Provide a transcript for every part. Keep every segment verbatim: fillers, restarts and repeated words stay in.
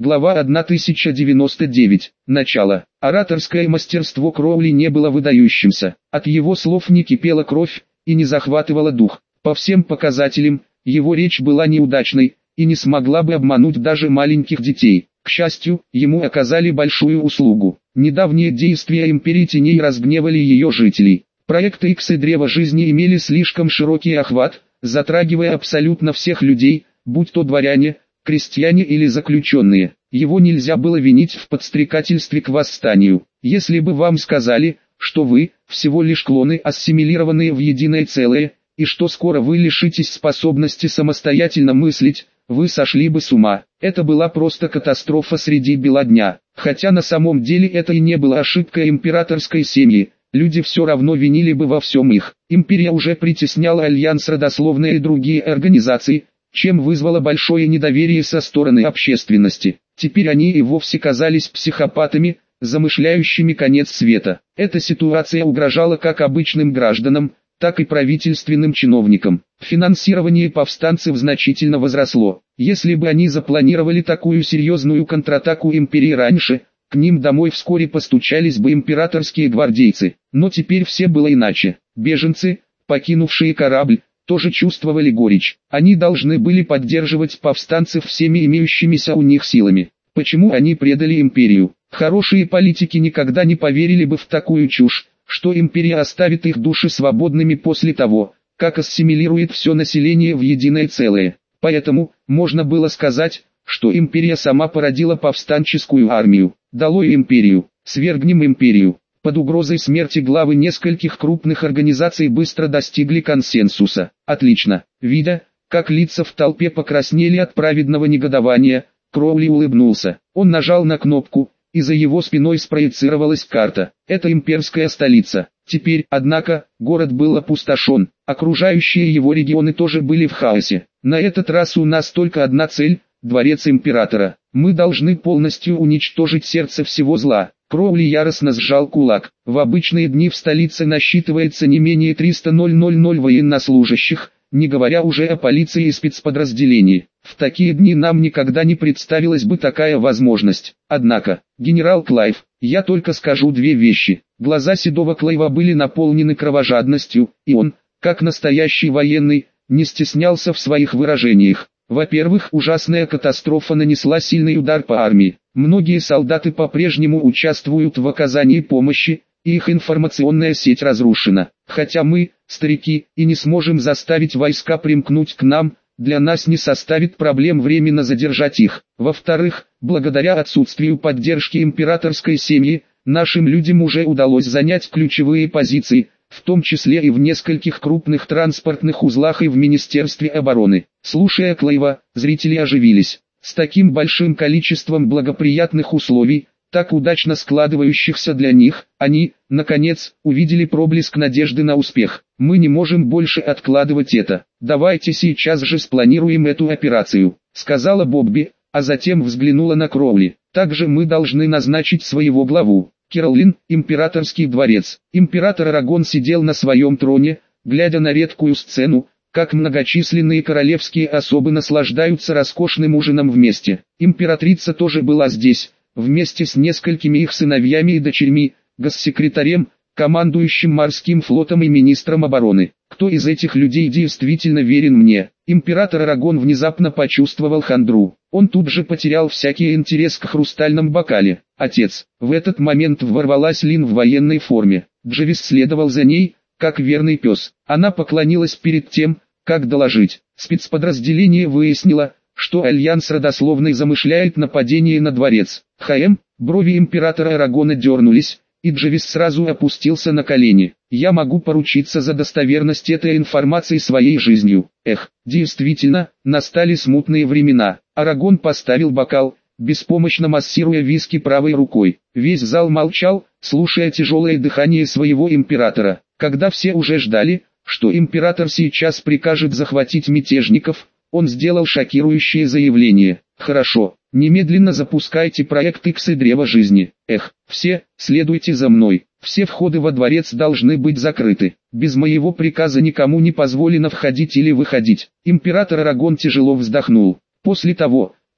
Глава тысяча девяносто девять. Начало. Ораторское мастерство Кроули не было выдающимся. От его слов не кипела кровь и не захватывала дух. По всем показателям, его речь была неудачной и не смогла бы обмануть даже маленьких детей. К счастью, ему оказали большую услугу. Недавние действия Империи Теней разгневали ее жителей. Проекты Икс и Древо Жизни имели слишком широкий охват, затрагивая абсолютно всех людей, будь то дворяне, крестьяне или заключенные. Его нельзя было винить в подстрекательстве к восстанию. Если бы вам сказали, что вы всего лишь клоны, ассимилированные в единое целое, и что скоро вы лишитесь способности самостоятельно мыслить, вы сошли бы с ума. Это была просто катастрофа среди бела дня. Хотя на самом деле это и не была ошибка императорской семьи, люди все равно винили бы во всем их. Империя уже притесняла Альянс родословные и другие организации, чем вызвало большое недоверие со стороны общественности. Теперь они и вовсе казались психопатами, замышляющими конец света. Эта ситуация угрожала как обычным гражданам, так и правительственным чиновникам. Финансирование повстанцев значительно возросло. Если бы они запланировали такую серьезную контратаку империи раньше, к ним домой вскоре постучались бы императорские гвардейцы. Но теперь все было иначе. Беженцы, покинувшие корабль, тоже чувствовали горечь. Они должны были поддерживать повстанцев всеми имеющимися у них силами. Почему они предали империю? Хорошие политики никогда не поверили бы в такую чушь, что империя оставит их души свободными после того, как ассимилирует все население в единое целое. Поэтому, можно было сказать, что империя сама породила повстанческую армию. Долой империю, свергнем империю. Под угрозой смерти главы нескольких крупных организаций быстро достигли консенсуса. Отлично. Видя, как лица в толпе покраснели от праведного негодования, Кроули улыбнулся. Он нажал на кнопку, и за его спиной спроецировалась карта. Это имперская столица. Теперь, однако, город был опустошен. Окружающие его регионы тоже были в хаосе. На этот раз у нас только одна цель – дворец императора. Мы должны полностью уничтожить сердце всего зла. Кроули яростно сжал кулак. В обычные дни в столице насчитывается не менее триста военнослужащих, не говоря уже о полиции и спецподразделении. В такие дни нам никогда не представилась бы такая возможность. Однако, генерал Клайв, я только скажу две вещи. Глаза седого Клайва были наполнены кровожадностью, и он, как настоящий военный, не стеснялся в своих выражениях. Во-первых, ужасная катастрофа нанесла сильный удар по армии. Многие солдаты по-прежнему участвуют в оказании помощи, и их информационная сеть разрушена. Хотя мы, старики, и не сможем заставить войска примкнуть к нам, для нас не составит проблем временно задержать их. Во-вторых, благодаря отсутствию поддержки императорской семьи, нашим людям уже удалось занять ключевые позиции, в том числе и в нескольких крупных транспортных узлах и в Министерстве обороны. Слушая Клайва, зрители оживились. С таким большим количеством благоприятных условий, так удачно складывающихся для них, они, наконец, увидели проблеск надежды на успех. Мы не можем больше откладывать это. Давайте сейчас же спланируем эту операцию, сказала Бобби, а затем взглянула на Кроули. Также мы должны назначить своего главу. Киролин, императорский дворец. Император Арагон сидел на своем троне, глядя на редкую сцену, как многочисленные королевские особы наслаждаются роскошным ужином вместе. Императрица тоже была здесь, вместе с несколькими их сыновьями и дочерьми, госсекретарем, командующим морским флотом и министром обороны. Кто из этих людей действительно верен мне? Император Арагон внезапно почувствовал хандру. Он тут же потерял всякий интерес к хрустальном бокале. Отец. В этот момент ворвалась Лин в военной форме. Дживис следовал за ней, как верный пес. Она поклонилась перед тем, как доложить. Спецподразделение выяснило, что Альянс родословный замышляет нападение на дворец. ХМ, брови императора Арагона дернулись, и Дживис сразу опустился на колени. Я могу поручиться за достоверность этой информации своей жизнью. Эх, действительно, настали смутные времена. Арагон поставил бокал, беспомощно массируя виски правой рукой. Весь зал молчал, слушая тяжелое дыхание своего императора. Когда все уже ждали, что император сейчас прикажет захватить мятежников, он сделал шокирующее заявление. Хорошо, немедленно запускайте проект Икс и Древо Жизни. Эх, все, следуйте за мной. Все входы во дворец должны быть закрыты. Без моего приказа никому не позволено входить или выходить. Император Арагон тяжело вздохнул. После того,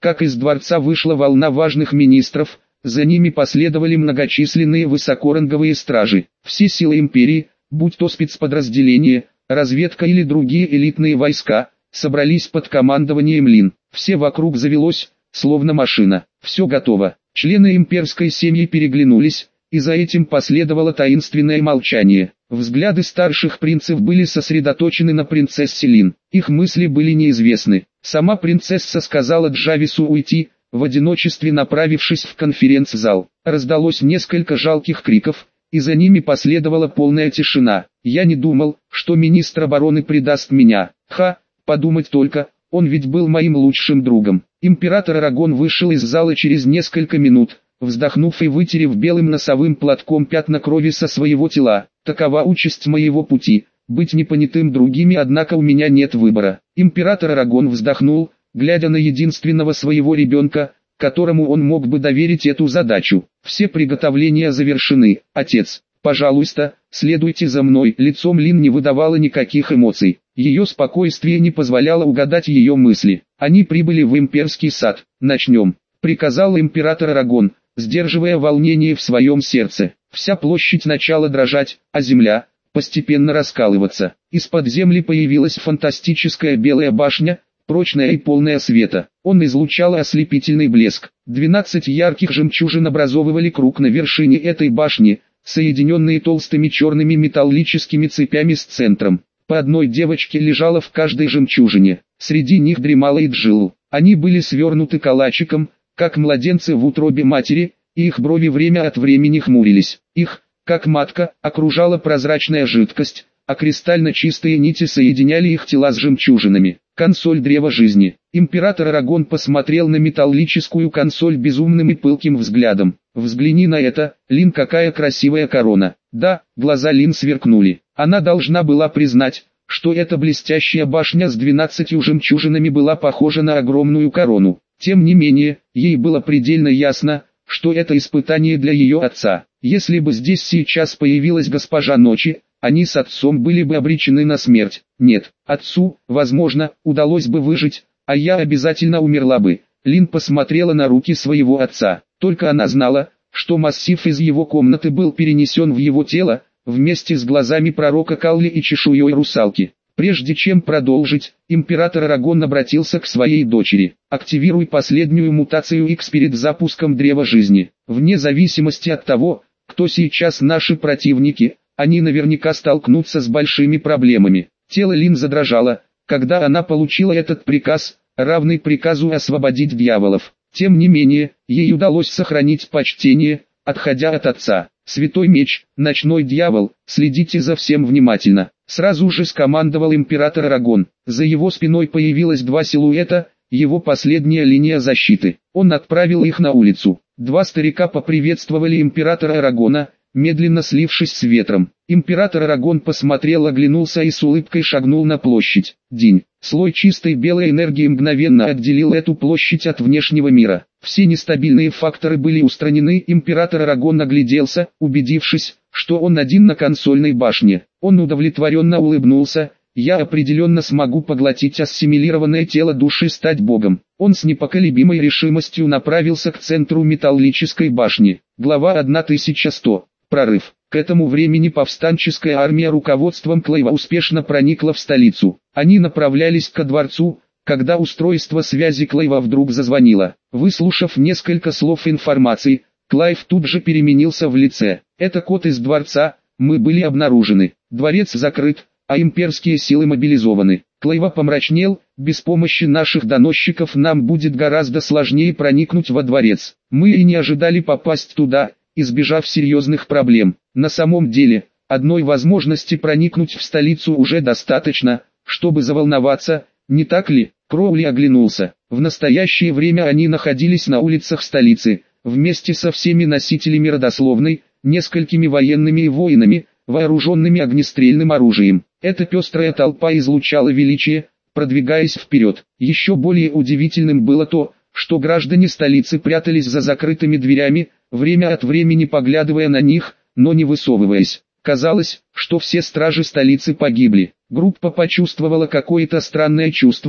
как из дворца вышла волна важных министров, за ними последовали многочисленные высокоранговые стражи. Все силы империи, будь то спецподразделения, разведка или другие элитные войска, собрались под командованием Лин. Все вокруг завелось, словно машина. Все готово. Члены имперской семьи переглянулись, и за этим последовало таинственное молчание. Взгляды старших принцев были сосредоточены на принцессе Лин. Их мысли были неизвестны. Сама принцесса сказала Джавису уйти, в одиночестве направившись в конференц-зал. Раздалось несколько жалких криков, и за ними последовала полная тишина. «Я не думал, что министр обороны предаст меня. Ха, подумать только, он ведь был моим лучшим другом». Император Арагон вышел из зала через несколько минут, вздохнув и вытерев белым носовым платком пятна крови со своего тела. «Такова участь моего пути, быть непонятым другими, однако у меня нет выбора». Император Арагон вздохнул, глядя на единственного своего ребенка, которому он мог бы доверить эту задачу. «Все приготовления завершены, отец. Пожалуйста, следуйте за мной». Лицом Лин не выдавало никаких эмоций. Ее спокойствие не позволяло угадать ее мысли. Они прибыли в имперский сад. «Начнем», — приказал император Арагон, сдерживая волнение в своем сердце. Вся площадь начала дрожать, а земля постепенно раскалываться. Из-под земли появилась фантастическая белая башня, прочная и полная света. Он излучал ослепительный блеск. Двенадцать ярких жемчужин образовывали круг на вершине этой башни, соединенные толстыми черными металлическими цепями с центром. По одной девочке лежала в каждой жемчужине. Среди них дремала и Джилл. Они были свернуты калачиком, как младенцы в утробе матери, и их брови время от времени хмурились. Их, как матка, окружала прозрачная жидкость, а кристально чистые нити соединяли их тела с жемчужинами. Консоль древа жизни. Император Арагон посмотрел на металлическую консоль безумным и пылким взглядом. «Взгляни на это, Лин, какая красивая корона». Да, глаза Лин сверкнули. Она должна была признать, что эта блестящая башня с двенадцатью жемчужинами была похожа на огромную корону. Тем не менее, ей было предельно ясно, что это испытание для ее отца. Если бы здесь сейчас появилась госпожа Ночи, они с отцом были бы обречены на смерть. Нет, отцу, возможно, удалось бы выжить, а я обязательно умерла бы. Лин посмотрела на руки своего отца. Только она знала, что массив из его комнаты был перенесен в его тело, вместе с глазами пророка Калли и чешуей русалки. Прежде чем продолжить, император Арагон обратился к своей дочери. «Активируй последнюю мутацию X перед запуском древа жизни. Вне зависимости от того, кто сейчас наши противники, они наверняка столкнутся с большими проблемами». Тело Лин задрожало, когда она получила этот приказ, равный приказу освободить дьяволов. Тем не менее, ей удалось сохранить почтение, отходя от отца. «Святой меч, ночной дьявол, следите за всем внимательно», — сразу же скомандовал император Арагон. За его спиной появилось два силуэта, его последняя линия защиты. Он отправил их на улицу. Два старика поприветствовали императора Арагона, медленно слившись с ветром. Император Арагон посмотрел, оглянулся и с улыбкой шагнул на площадь. День. Слой чистой белой энергии мгновенно отделил эту площадь от внешнего мира. Все нестабильные факторы были устранены. Император Арагон огляделся, убедившись, что он один на консольной башне. Он удовлетворенно улыбнулся. «Я определенно смогу поглотить ассимилированное тело души, стать богом». Он с непоколебимой решимостью направился к центру металлической башни. Глава тысяча сто. Прорыв. К этому времени повстанческая армия руководством Клайва успешно проникла в столицу. Они направлялись ко дворцу, когда устройство связи Клайва вдруг зазвонило. Выслушав несколько слов информации, Клайв тут же переменился в лице. «Это код из дворца, мы были обнаружены. Дворец закрыт, а имперские силы мобилизованы». Клайва помрачнел. «Без помощи наших доносчиков нам будет гораздо сложнее проникнуть во дворец. Мы и не ожидали попасть туда, избежав серьезных проблем. На самом деле, одной возможности проникнуть в столицу уже достаточно, чтобы заволноваться, не так ли?» Кроули оглянулся. В настоящее время они находились на улицах столицы, вместе со всеми носителями родословной, несколькими военными и воинами, вооруженными огнестрельным оружием. Эта пестрая толпа излучала величие, продвигаясь вперед. Еще более удивительным было то, что граждане столицы прятались за закрытыми дверями, время от времени поглядывая на них, но не высовываясь. Казалось, что все стражи столицы погибли. Группа почувствовала какое-то странное чувство,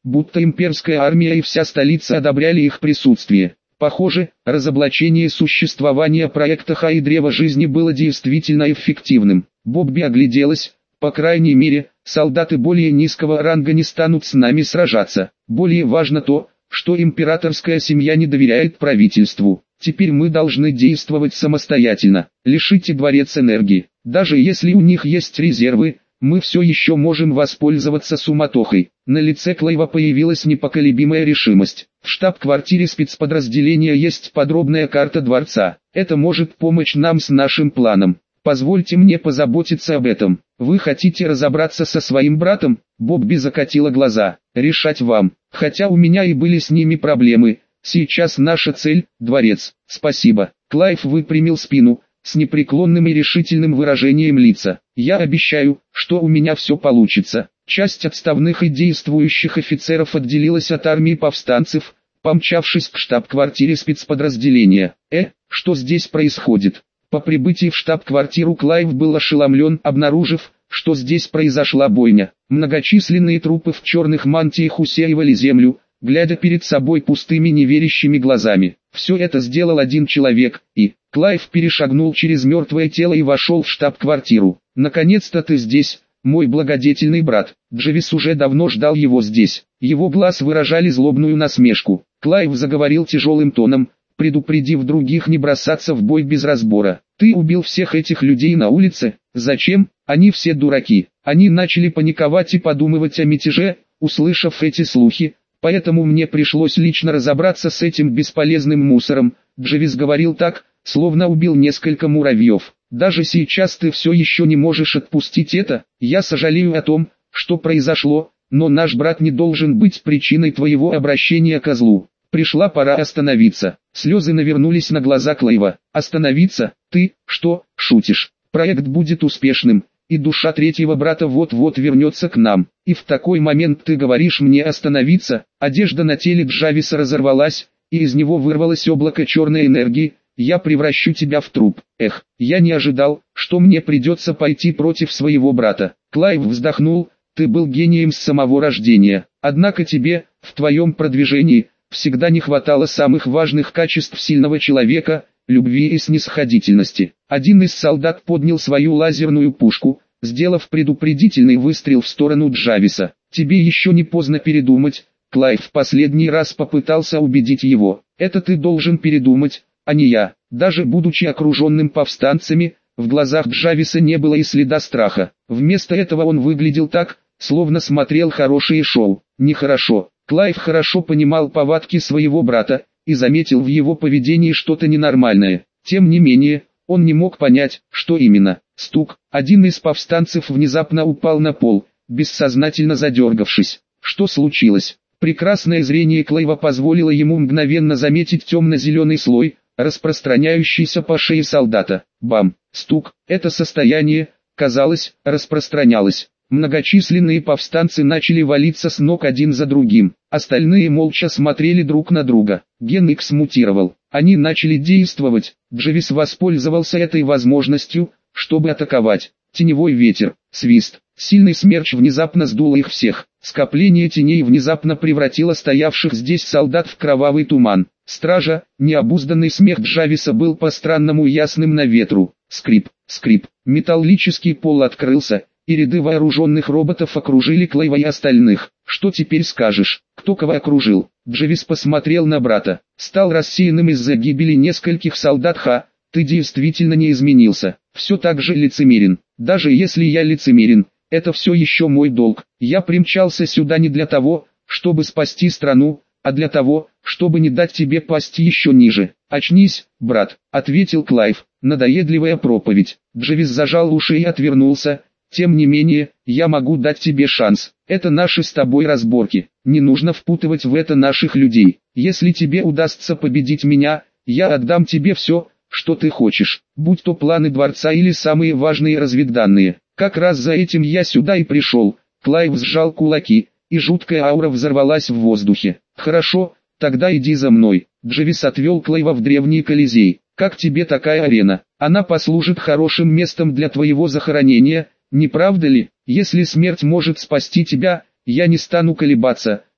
будто имперская армия и вся столица одобряли их присутствие. Похоже, разоблачение существования проекта Ха и Древа Жизни было действительно эффективным. Бобби огляделась. По крайней мере, солдаты более низкого ранга не станут с нами сражаться. Более важно то, что императорская семья не доверяет правительству. Теперь мы должны действовать самостоятельно. Лишите дворец энергии. Даже если у них есть резервы, мы все еще можем воспользоваться суматохой. На лице Клайва появилась непоколебимая решимость. В штаб-квартире спецподразделения есть подробная карта дворца. Это может помочь нам с нашим планом. Позвольте мне позаботиться об этом. Вы хотите разобраться со своим братом? Бобби закатила глаза. Решать вам. Хотя у меня и были с ними проблемы. Сейчас наша цель – дворец. Спасибо. Клайв выпрямил спину, с непреклонным и решительным выражением лица. Я обещаю, что у меня все получится. Часть отставных и действующих офицеров отделилась от армии повстанцев, помчавшись к штаб-квартире спецподразделения. Э, что здесь происходит? По прибытии в штаб-квартиру Клайв был ошеломлен, обнаружив, что здесь произошла бойня. Многочисленные трупы в черных мантиях усеивали землю, глядя перед собой пустыми неверящими глазами. Все это сделал один человек, и Клайв перешагнул через мертвое тело и вошел в штаб-квартиру. «Наконец-то ты здесь, мой благодетельный брат». Дживис уже давно ждал его здесь. Его глаз выражали злобную насмешку. Клайв заговорил тяжелым тоном, предупредив других не бросаться в бой без разбора. «Ты убил всех этих людей на улице? Зачем? Они все дураки». Они начали паниковать и подумывать о мятеже, услышав эти слухи. Поэтому мне пришлось лично разобраться с этим бесполезным мусором. Дживис говорил так, словно убил несколько муравьев. Даже сейчас ты все еще не можешь отпустить это. Я сожалею о том, что произошло, но наш брат не должен быть причиной твоего обращения к злу. Пришла пора остановиться. Слезы навернулись на глаза Клайва. Остановиться? Ты, что, шутишь? Проект будет успешным, и душа третьего брата вот-вот вернется к нам. И в такой момент ты говоришь мне остановиться? Одежда на теле Джависа разорвалась, и из него вырвалось облако черной энергии. Я превращу тебя в труп. Эх, я не ожидал, что мне придется пойти против своего брата. Клайв вздохнул. Ты был гением с самого рождения. Однако тебе, в твоем продвижении, всегда не хватало самых важных качеств сильного человека – любви и снисходительности. Один из солдат поднял свою лазерную пушку, сделав предупредительный выстрел в сторону Джависа. Тебе еще не поздно передумать. Клайв в последний раз попытался убедить его. Это ты должен передумать, а не я. Даже будучи окруженным повстанцами, в глазах Джависа не было и следа страха. Вместо этого он выглядел так, словно смотрел хорошее шоу. Нехорошо. Клайв хорошо понимал повадки своего брата и заметил в его поведении что-то ненормальное. Тем не менее, он не мог понять, что именно. Стук. Один из повстанцев внезапно упал на пол, бессознательно задергавшись. Что случилось? Прекрасное зрение Клайва позволило ему мгновенно заметить темно-зеленый слой, распространяющийся по шее солдата. Бам! Стук. Это состояние, казалось, распространялось. Многочисленные повстанцы начали валиться с ног один за другим. Остальные молча смотрели друг на друга. Ген Икс мутировал. Они начали действовать. Дживис воспользовался этой возможностью, чтобы атаковать. Теневой ветер, свист. Сильный смерч внезапно сдул их всех. Скопление теней внезапно превратило стоявших здесь солдат в кровавый туман. Стража, необузданный смех Джависа был по-странному ясным на ветру. Скрип, скрип. Металлический пол открылся, и ряды вооруженных роботов окружили Клайва и остальных. «Что теперь скажешь? Кто кого окружил?» Дживис посмотрел на брата. «Стал рассеянным из-за гибели нескольких солдат. Ха, ты действительно не изменился. Все так же лицемерен. Даже если я лицемерен, это все еще мой долг. Я примчался сюда не для того, чтобы спасти страну, а для того, чтобы не дать тебе пасть еще ниже. Очнись, брат», — ответил Клайв. Надоедливая проповедь. Дживис зажал уши и отвернулся. «Тем не менее, я могу дать тебе шанс. Это наши с тобой разборки. Не нужно впутывать в это наших людей. Если тебе удастся победить меня, я отдам тебе все, что ты хочешь, будь то планы дворца или самые важные разведданные. Как раз за этим я сюда и пришел». Клайв сжал кулаки, и жуткая аура взорвалась в воздухе. «Хорошо, тогда иди за мной». Дживис отвел Клайва в древний Колизей. «Как тебе такая арена? Она послужит хорошим местом для твоего захоронения. Не правда ли? Если смерть может спасти тебя, я не стану колебаться.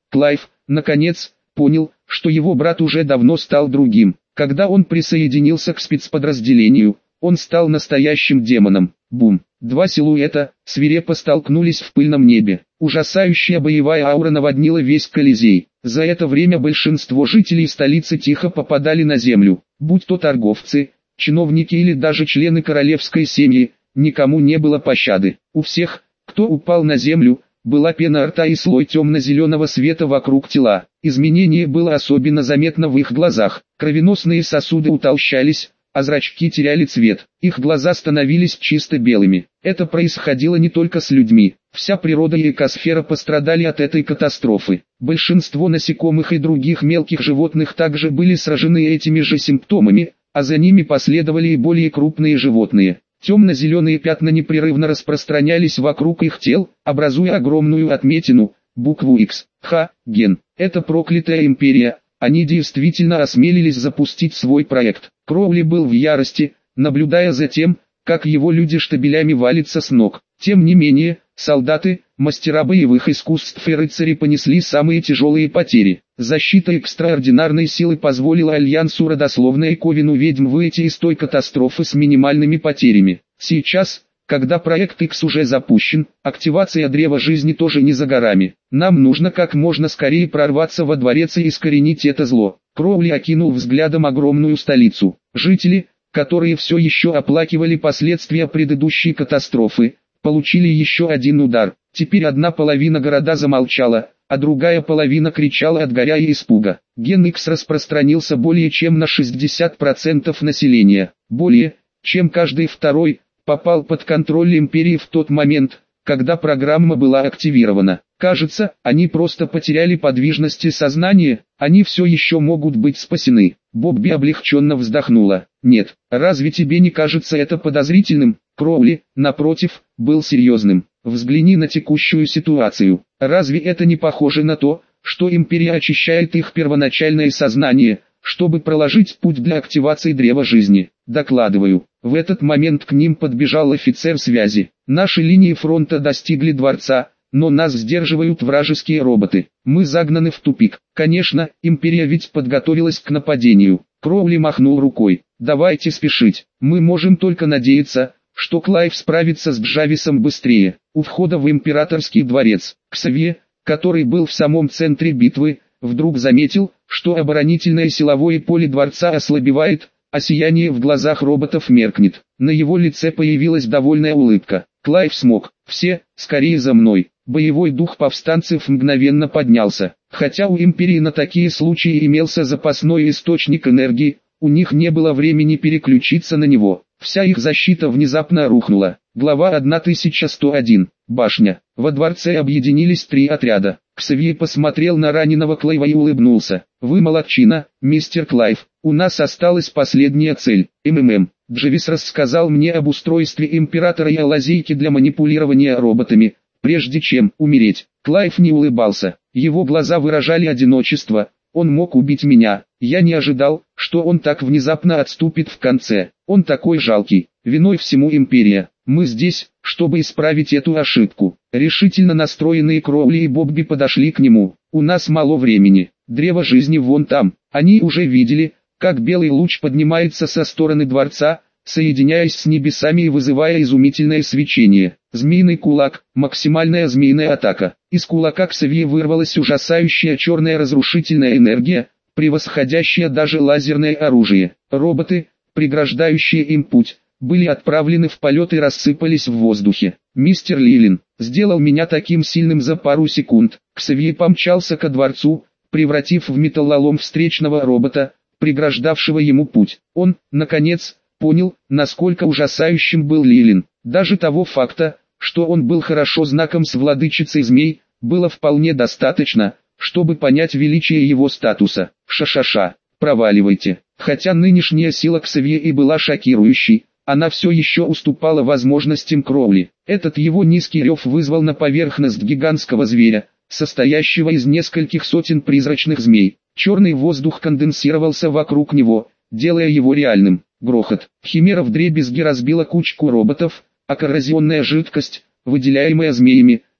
Клайв, наконец, понял, что его брат уже давно стал другим. Когда он присоединился к спецподразделению, он стал настоящим демоном. Бум! Два силуэта свирепо столкнулись в пыльном небе. Ужасающая боевая аура наводнила весь Колизей. За это время большинство жителей столицы тихо попадали на землю. Будь то торговцы, чиновники или даже члены королевской семьи, никому не было пощады. У всех, кто упал на землю, была пена рта и слой темно-зеленого света вокруг тела. Изменение было особенно заметно в их глазах. Кровеносные сосуды утолщались, а зрачки теряли цвет. Их глаза становились чисто белыми. Это происходило не только с людьми. Вся природа и экосфера пострадали от этой катастрофы. Большинство насекомых и других мелких животных также были сражены этими же симптомами, а за ними последовали и более крупные животные. Темно-зеленые пятна непрерывно распространялись вокруг их тел, образуя огромную отметину, букву X. Ха, Ген. Это проклятая империя. Они действительно осмелились запустить свой проект. Кроули был в ярости, наблюдая за тем, как его люди штабелями валятся с ног. Тем не менее, солдаты, мастера боевых искусств и рыцари понесли самые тяжелые потери. Защита экстраординарной силы позволила Альянсу родословной Ковину ведьм выйти из той катастрофы с минимальными потерями. Сейчас, когда проект X уже запущен, активация Древа Жизни тоже не за горами. Нам нужно как можно скорее прорваться во дворец и искоренить это зло. Кроули окинул взглядом огромную столицу. Жители, которые все еще оплакивали последствия предыдущей катастрофы, получили еще один удар. Теперь одна половина города замолчала, а другая половина кричала от горя и испуга. Ген X распространился более чем на шестьдесят процентов населения. Более, чем каждый второй, попал под контроль империи в тот момент, когда программа была активирована. Кажется, они просто потеряли подвижность и сознание, они все еще могут быть спасены. Бобби облегченно вздохнула. Нет, разве тебе не кажется это подозрительным? Кроули, напротив, был серьезным. Взгляни на текущую ситуацию. Разве это не похоже на то, что империя очищает их первоначальное сознание, чтобы проложить путь для активации Древа Жизни? Докладываю. В этот момент к ним подбежал офицер связи. Наши линии фронта достигли дворца, но нас сдерживают вражеские роботы. Мы загнаны в тупик. Конечно, империя ведь подготовилась к нападению. Кроули махнул рукой. Давайте спешить. Мы можем только надеяться, что Клайв справится с Джависом быстрее. У входа в императорский дворец, Ксавье, который был в самом центре битвы, вдруг заметил, что оборонительное силовое поле дворца ослабевает, а сияние в глазах роботов меркнет. На его лице появилась довольная улыбка. Клайв смог. Все, скорее за мной. Боевой дух повстанцев мгновенно поднялся. Хотя у империи на такие случаи имелся запасной источник энергии, у них не было времени переключиться на него. Вся их защита внезапно рухнула. Глава тысяча сто один. Башня. Во дворце объединились три отряда. Ксавье посмотрел на раненого Клайва и улыбнулся. «Вы молодчина, мистер Клайв. У нас осталась последняя цель. МММ. Джавис рассказал мне об устройстве императора и о лазейке для манипулирования роботами, прежде чем умереть». Клайв не улыбался. Его глаза выражали одиночество. Он мог убить меня. Я не ожидал, что он так внезапно отступит в конце. Он такой жалкий. Виной всему империя. Мы здесь, чтобы исправить эту ошибку. Решительно настроенные Кроули и Бобби подошли к нему. У нас мало времени. Древо Жизни вон там. Они уже видели, как белый луч поднимается со стороны дворца, соединяясь с небесами и вызывая изумительное свечение. Змеиный кулак, максимальная змеиная атака. Из кулака Ксавье вырвалась ужасающая черная разрушительная энергия, превосходящая даже лазерное оружие. Роботы, преграждающие им путь, были отправлены в полет и рассыпались в воздухе. Мистер Лилин сделал меня таким сильным за пару секунд. Ксавье помчался ко дворцу, превратив в металлолом встречного робота, преграждавшего ему путь. Он, наконец, понял, насколько ужасающим был Лилин. Даже того факта, что он был хорошо знаком с владычицей змей, было вполне достаточно, чтобы понять величие его статуса. Ша-ша-ша, проваливайте. Хотя нынешняя сила Ксавье и была шокирующей, она все еще уступала возможностям Кроули. Этот его низкий рев вызвал на поверхность гигантского зверя, состоящего из нескольких сотен призрачных змей. Черный воздух конденсировался вокруг него, делая его реальным. Грохот. Химера вдребезги разбила кучку роботов, а коррозионная жидкость, выделяемая змеями,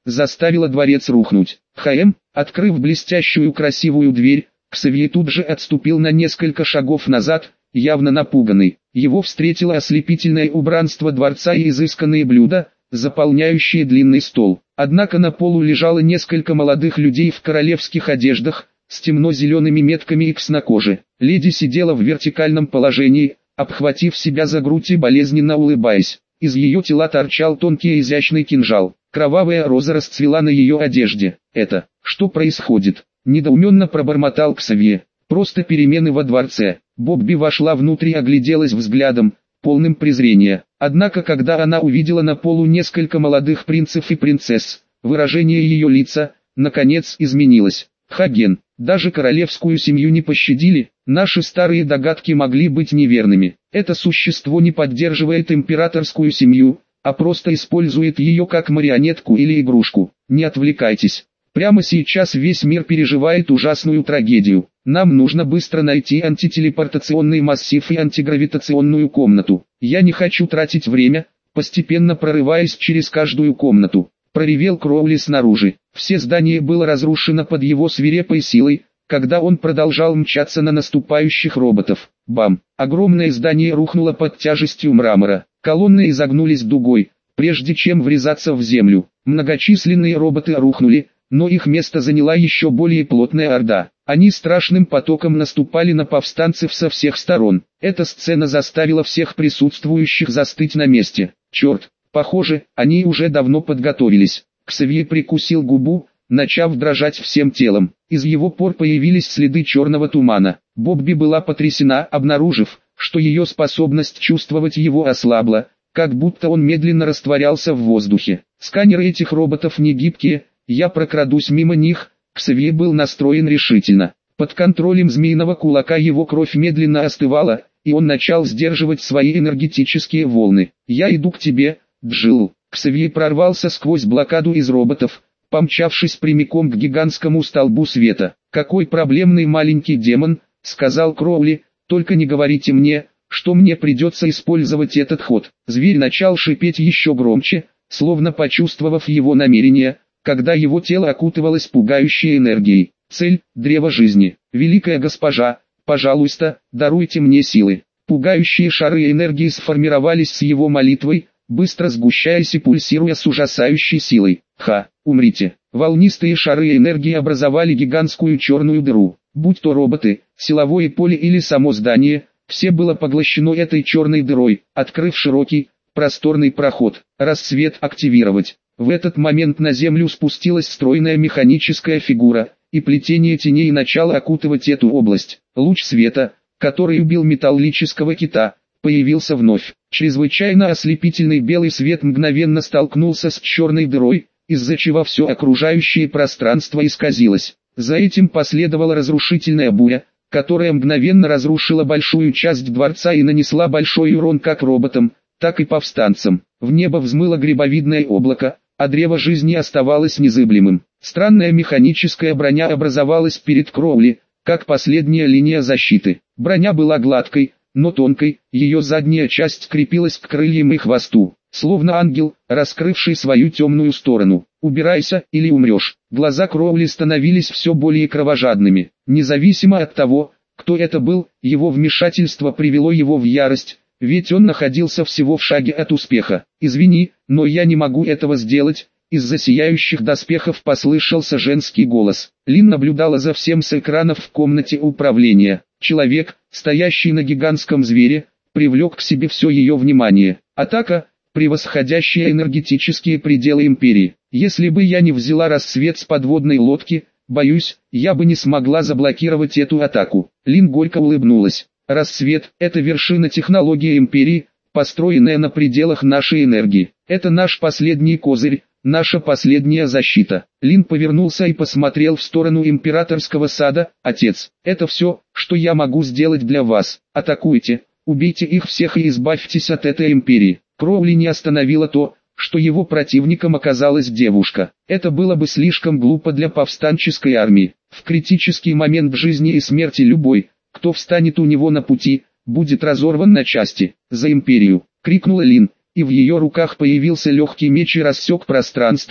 заставила дворец рухнуть. Хаэм, открыв блестящую красивую дверь, Ксавье тут же отступил на несколько шагов назад, явно напуганный. Его встретило ослепительное убранство дворца и изысканные блюда, заполняющие длинный стол. Однако на полу лежало несколько молодых людей в королевских одеждах, с темно-зелеными метками икс на коже. Леди сидела в вертикальном положении, обхватив себя за грудь и болезненно улыбаясь. Из ее тела торчал тонкий изящный кинжал. Кровавая роза расцвела на ее одежде. «Это, что происходит?» – недоуменно пробормотал Ксавье. «Просто перемены во дворце». Бобби вошла внутрь и огляделась взглядом, полным презрения. Однако когда она увидела на полу несколько молодых принцев и принцесс, выражение ее лица, наконец, изменилось. «Хаген, даже королевскую семью не пощадили, наши старые догадки могли быть неверными. Это существо не поддерживает императорскую семью, а просто использует ее как марионетку или игрушку. Не отвлекайтесь. Прямо сейчас весь мир переживает ужасную трагедию. Нам нужно быстро найти антителепортационный массив и антигравитационную комнату. Я не хочу тратить время, постепенно прорываясь через каждую комнату», — проревел Кроули снаружи. Все здание было разрушено под его свирепой силой, когда он продолжал мчаться на наступающих роботов. Бам! Огромное здание рухнуло под тяжестью мрамора. Колонны изогнулись дугой, прежде чем врезаться в землю. Многочисленные роботы рухнули, но их место заняла еще более плотная орда. Они страшным потоком наступали на повстанцев со всех сторон. Эта сцена заставила всех присутствующих застыть на месте. Черт, похоже, они уже давно подготовились. Ксавье прикусил губу, начав дрожать всем телом. Из его пор появились следы черного тумана. Бобби была потрясена, обнаружив, что ее способность чувствовать его ослабла, как будто он медленно растворялся в воздухе. Сканеры этих роботов не гибкие, я прокрадусь мимо них. Ксавье был настроен решительно. Под контролем змеиного кулака его кровь медленно остывала, и он начал сдерживать свои энергетические волны. «Я иду к тебе, Джилл». Ксавье прорвался сквозь блокаду из роботов, помчавшись прямиком к гигантскому столбу света. «Какой проблемный маленький демон», — сказал Кроули, — «только не говорите мне, что мне придется использовать этот ход». Зверь начал шипеть еще громче, словно почувствовав его намерение, когда его тело окутывалось пугающей энергией. «Цель — древо жизни. Великая госпожа, пожалуйста, даруйте мне силы». Пугающие шары энергии сформировались с его молитвой, быстро сгущаясь и пульсируя с ужасающей силой. «Ха, умрите». Волнистые шары энергии образовали гигантскую черную дыру. Будь то роботы, силовое поле или само здание, все было поглощено этой черной дырой, открыв широкий, просторный проход. Рассвет активировать. В этот момент на землю спустилась стройная механическая фигура, и плетение теней начало окутывать эту область. Луч света, который убил металлического кита, появился вновь. Чрезвычайно ослепительный белый свет мгновенно столкнулся с черной дырой, из-за чего все окружающее пространство исказилось. За этим последовала разрушительная буря, которая мгновенно разрушила большую часть дворца и нанесла большой урон как роботам, так и повстанцам. В небо взмыло грибовидное облако, а древо жизни оставалось незыблемым. Странная механическая броня образовалась перед Кроули, как последняя линия защиты. Броня была гладкой, но тонкой, ее задняя часть крепилась к крыльям и хвосту, словно ангел, раскрывший свою темную сторону. «Убирайся, или умрешь». Глаза Кроули становились все более кровожадными. Независимо от того, кто это был, его вмешательство привело его в ярость, ведь он находился всего в шаге от успеха. «Извини, но я не могу этого сделать». Из-за сияющих доспехов послышался женский голос. Лин наблюдала за всем с экранов в комнате управления. Человек, стоящий на гигантском звере, привлек к себе все ее внимание. Атака, превосходящая энергетические пределы Империи. Если бы я не взяла рассвет с подводной лодки, боюсь, я бы не смогла заблокировать эту атаку. Лин горько улыбнулась. Рассвет – это вершина технологии Империи, построенная на пределах нашей энергии. Это наш последний козырь, наша последняя защита. Лин повернулся и посмотрел в сторону императорского сада. «Отец, это все, что я могу сделать для вас. Атакуйте, убейте их всех и избавьтесь от этой империи». Кроули не остановило то, что его противником оказалась девушка. Это было бы слишком глупо для повстанческой армии. В критический момент жизни и смерти любой, кто встанет у него на пути, будет разорван на части. «За империю!» — крикнула Лин, и в ее руках появился легкий меч и рассек пространство,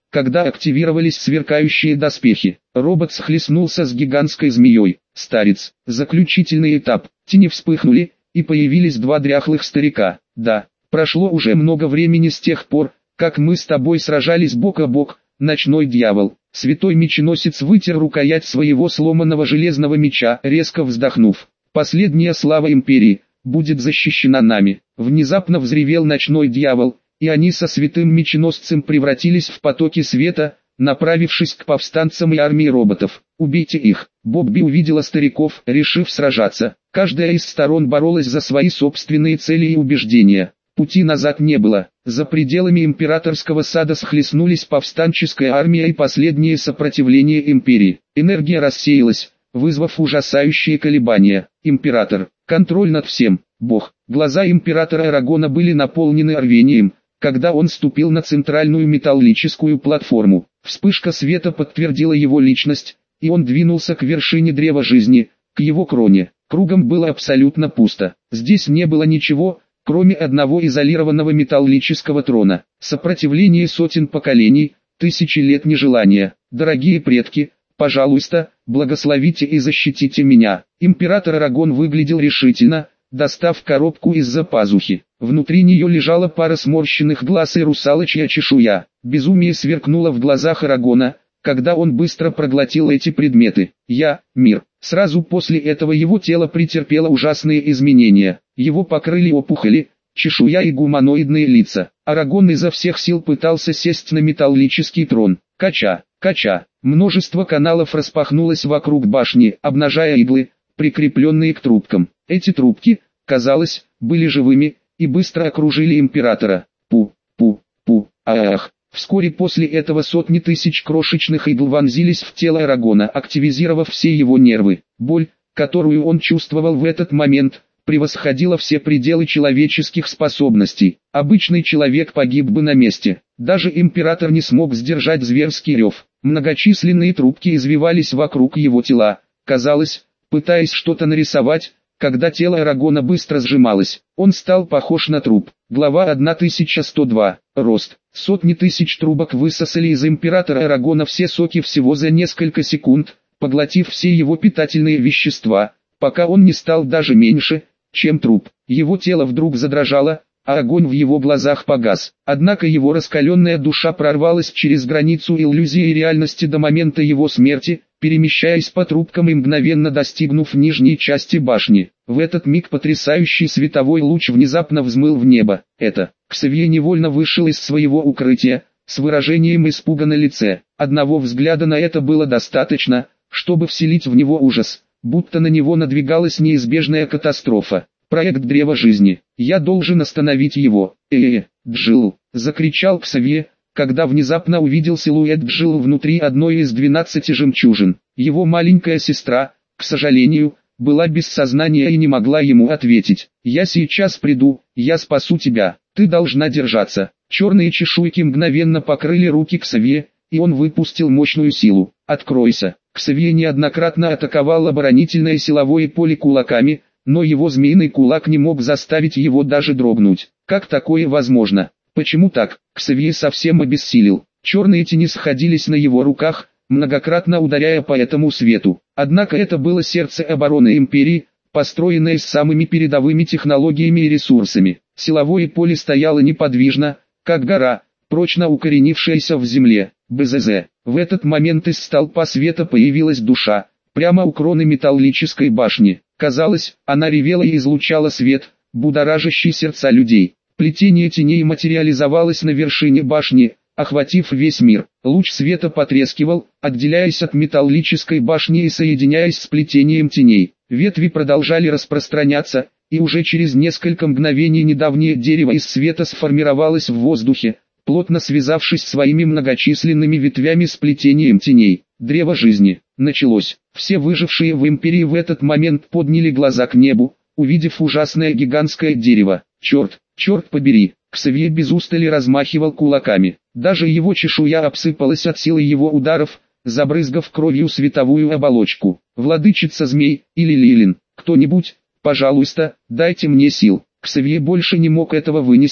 когда активировались сверкающие доспехи. Робот схлестнулся с гигантской змеей. Старец. Заключительный этап. Тени вспыхнули, и появились два дряхлых старика. Да, прошло уже много времени с тех пор, как мы с тобой сражались бок о бок, ночной дьявол. Святой меченосец вытер рукоять своего сломанного железного меча, резко вздохнув. Последняя слава империи будет защищена нами. Внезапно взревел ночной дьявол, и они со святым меченосцем превратились в потоки света, направившись к повстанцам и армии роботов. «Убейте их!» Бобби увидела стариков, решив сражаться. Каждая из сторон боролась за свои собственные цели и убеждения. Пути назад не было. За пределами императорского сада схлестнулись повстанческая армия и последнее сопротивление империи. Энергия рассеялась, вызвав ужасающие колебания. Император. Контроль над всем. Бог. Глаза императора Эрагона были наполнены рвением, когда он ступил на центральную металлическую платформу. Вспышка света подтвердила его личность, и он двинулся к вершине древа жизни, к его кроне. Кругом было абсолютно пусто. Здесь не было ничего, кроме одного изолированного металлического трона. Сопротивление сотен поколений, тысячи лет нежелания. Дорогие предки, пожалуйста, благословите и защитите меня. Император Эрагон выглядел решительно, достав коробку из-за пазухи. Внутри нее лежала пара сморщенных глаз и русалочья чешуя. Безумие сверкнуло в глазах Эрагона, когда он быстро проглотил эти предметы. Я, мир. Сразу после этого его тело претерпело ужасные изменения. Его покрыли опухоли, чешуя и гуманоидные лица. Эрагон изо всех сил пытался сесть на металлический трон. Кача, кача. Множество каналов распахнулось вокруг башни, обнажая иглы, прикрепленные к трубкам. Эти трубки, казалось, были живыми, и быстро окружили императора. Пу, пу, пу, ах. Вскоре после этого сотни тысяч крошечных игл вонзились в тело Эрагона, активизировав все его нервы. Боль, которую он чувствовал в этот момент, превосходила все пределы человеческих способностей. Обычный человек погиб бы на месте. Даже император не смог сдержать зверский рев. Многочисленные трубки извивались вокруг его тела, казалось, пытаясь что-то нарисовать. Когда тело Эрагона быстро сжималось, он стал похож на труп. Глава тысяча сто два. Рост. Сотни тысяч трубок высосали из императора Эрагона все соки всего за несколько секунд, поглотив все его питательные вещества, пока он не стал даже меньше, чем труп. Его тело вдруг задрожало, а огонь в его глазах погас. Однако его раскаленная душа прорвалась через границу иллюзии и реальности до момента его смерти, перемещаясь по трубкам и мгновенно достигнув нижней части башни. В этот миг потрясающий световой луч внезапно взмыл в небо. Это, Ксавье невольно вышел из своего укрытия, с выражением испуга на лице. Одного взгляда на это было достаточно, чтобы вселить в него ужас, будто на него надвигалась неизбежная катастрофа. Проект Древа Жизни. Я должен остановить его. Э-э, Джил, закричал Ксавье, когда внезапно увидел силуэт Джил внутри одной из двенадцати жемчужин. Его маленькая сестра, к сожалению, была без сознания и не могла ему ответить. «Я сейчас приду, я спасу тебя, ты должна держаться». Черные чешуйки мгновенно покрыли руки Ксавье, и он выпустил мощную силу. «Откройся». Ксавье неоднократно атаковал оборонительное силовое поле кулаками, но его змеиный кулак не мог заставить его даже дрогнуть. Как такое возможно? Почему так? Ксавье совсем обессилел. Черные тени сходились на его руках, многократно ударяя по этому свету. Однако это было сердце обороны империи, построенное с самыми передовыми технологиями и ресурсами. Силовое поле стояло неподвижно, как гора, прочно укоренившаяся в земле. БЗЗ. В этот момент из столпа света появилась душа, прямо у кроны металлической башни. Казалось, она ревела и излучала свет, будоражащий сердца людей. Плетение теней материализовалось на вершине башни, охватив весь мир. Луч света потрескивал, отделяясь от металлической башни и соединяясь с плетением теней. Ветви продолжали распространяться, и уже через несколько мгновений недавнее дерево из света сформировалось в воздухе, плотно связавшись своими многочисленными ветвями с плетением теней. Древо жизни. Началось. Все выжившие в империи в этот момент подняли глаза к небу, увидев ужасное гигантское дерево. Черт, черт побери. Ксавье без устали размахивал кулаками. Даже его чешуя обсыпалась от силы его ударов, забрызгав кровью световую оболочку. Владычица змей, или Лилин, кто-нибудь, пожалуйста, дайте мне сил. Ксавье больше не мог этого вынести,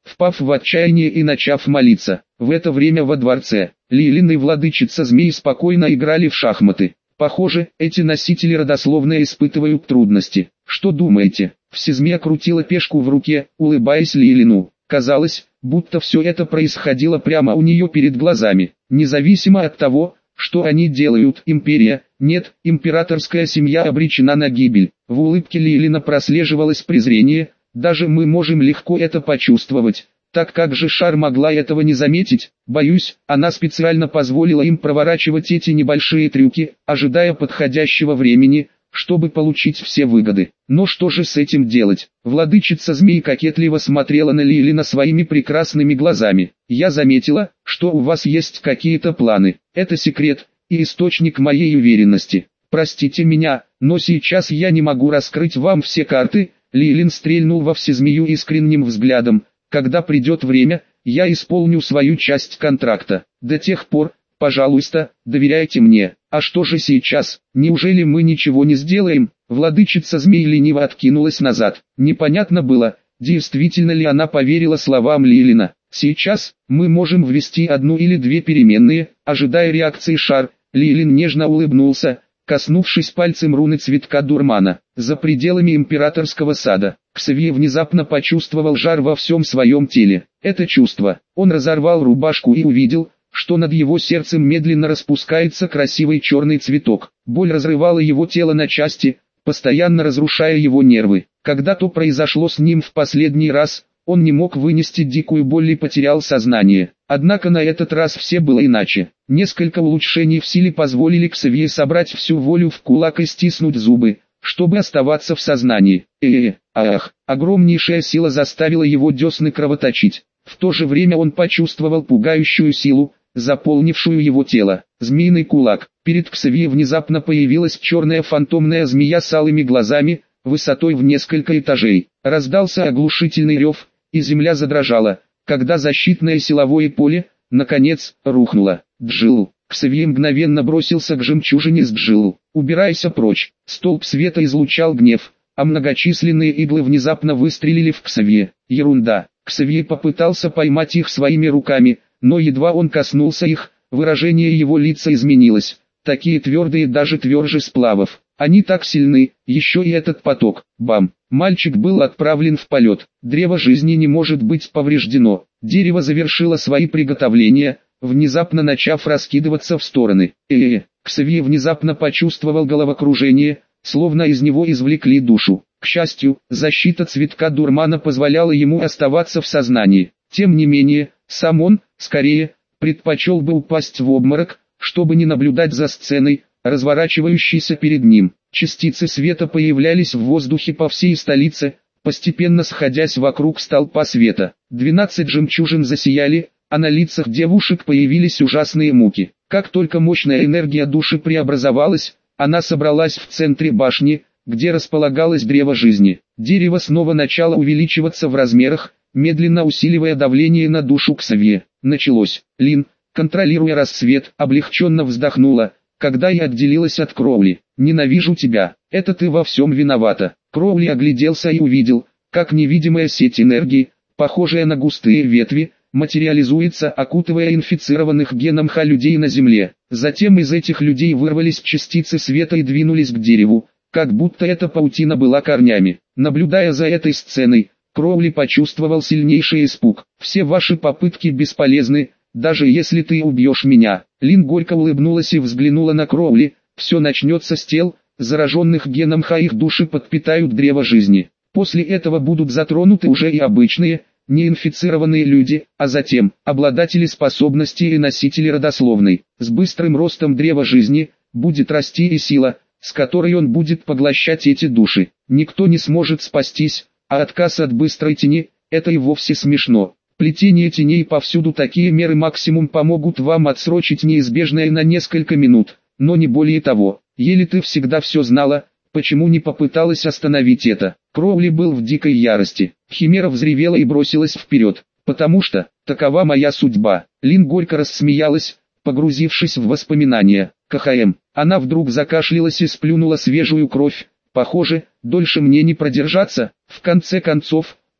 впав в отчаяние и начав молиться. В это время во дворце Лилин и владычица змей спокойно играли в шахматы. Похоже, эти носители родословной испытывают трудности. Что думаете? Всезмея крутила пешку в руке, улыбаясь Лилину. Казалось, будто все это происходило прямо у нее перед глазами. Независимо от того, что они делают, империя, нет, императорская семья обречена на гибель. В улыбке Лилина прослеживалось презрение, даже мы можем легко это почувствовать. Так как же Шар могла этого не заметить? Боюсь, она специально позволила им проворачивать эти небольшие трюки, ожидая подходящего времени, чтобы получить все выгоды. Но что же с этим делать? Владычица змей кокетливо смотрела на Лилина своими прекрасными глазами. Я заметила, что у вас есть какие-то планы. Это секрет и источник моей уверенности. Простите меня, но сейчас я не могу раскрыть вам все карты. Лилин стрельнул во всезмею искренним взглядом. Когда придет время, я исполню свою часть контракта. До тех пор, пожалуйста, доверяйте мне. А что же сейчас? Неужели мы ничего не сделаем? Владычица змей лениво откинулась назад. Непонятно было, действительно ли она поверила словам Лилина. Сейчас мы можем ввести одну или две переменные, ожидая реакции Шар. Лилин нежно улыбнулся, коснувшись пальцем руны цветка дурмана. За пределами императорского сада, Ксавье внезапно почувствовал жар во всем своем теле. Это чувство. Он разорвал рубашку и увидел, что над его сердцем медленно распускается красивый черный цветок. Боль разрывала его тело на части, постоянно разрушая его нервы. Когда то произошло с ним в последний раз, он не мог вынести дикую боль и потерял сознание. Однако на этот раз все было иначе. Несколько улучшений в силе позволили Ксавье собрать всю волю в кулак и стиснуть зубы, чтобы оставаться в сознании. Э-э, ах, огромнейшая сила заставила его десны кровоточить. В то же время он почувствовал пугающую силу, заполнившую его тело. Змеиный кулак. Перед Ксавье внезапно появилась черная фантомная змея с алыми глазами, высотой в несколько этажей. Раздался оглушительный рев, и земля задрожала, когда защитное силовое поле, наконец, рухнуло. Джил. Ксавье мгновенно бросился к жемчужине с Джил. «Убирайся прочь!» Столб света излучал гнев, а многочисленные иглы внезапно выстрелили в Ксавье. Ерунда. Ксавье попытался поймать их своими руками, но едва он коснулся их, выражение его лица изменилось. Такие твердые, даже тверже сплавов. Они так сильны, еще и этот поток. Бам! Мальчик был отправлен в полет. Древо жизни не может быть повреждено. Дерево завершило свои приготовления, внезапно начав раскидываться в стороны. Э-э-э! Ксавье внезапно почувствовал головокружение, словно из него извлекли душу. К счастью, защита цветка дурмана позволяла ему оставаться в сознании. Тем не менее, сам он, скорее, предпочел бы упасть в обморок, чтобы не наблюдать за сценой, разворачивающейся перед ним. Частицы света появлялись в воздухе по всей столице, постепенно сходясь вокруг столпа света. Двенадцать жемчужин засияли, а на лицах девушек появились ужасные муки. Как только мощная энергия души преобразовалась, она собралась в центре башни, где располагалось древо жизни. Дерево снова начало увеличиваться в размерах, медленно усиливая давление на душу Ксавье. Началось. Лин, контролируя рассвет, облегченно вздохнула, когда я отделилась от Кроули. «Ненавижу тебя, это ты во всем виновата». Кроули огляделся и увидел, как невидимая сеть энергии, похожая на густые ветви, материализуется, окутывая инфицированных геном Х людей на земле. Затем из этих людей вырвались частицы света и двинулись к дереву, как будто эта паутина была корнями. Наблюдая за этой сценой, Кроули почувствовал сильнейший испуг. «Все ваши попытки бесполезны, даже если ты убьешь меня». Лин горько улыбнулась и взглянула на Кроули. «Все начнется с тел, зараженных геном Х, их души подпитают древо жизни. После этого будут затронуты уже и обычные, неинфицированные люди, а затем обладатели способностей и носители родословной. С быстрым ростом древа жизни будет расти и сила, с которой он будет поглощать эти души. Никто не сможет спастись, а отказ от быстрой тени – это и вовсе смешно. Плетение теней повсюду, такие меры максимум помогут вам отсрочить неизбежное на несколько минут, но не более того. Еле ты всегда все знала, почему не попыталась остановить это?» Кроули был в дикой ярости. Химера взревела и бросилась вперед. «Потому что, такова моя судьба». Лин горько рассмеялась, погрузившись в воспоминания. КХМ. Она вдруг закашлялась и сплюнула свежую кровь. «Похоже, дольше мне не продержаться. В конце концов,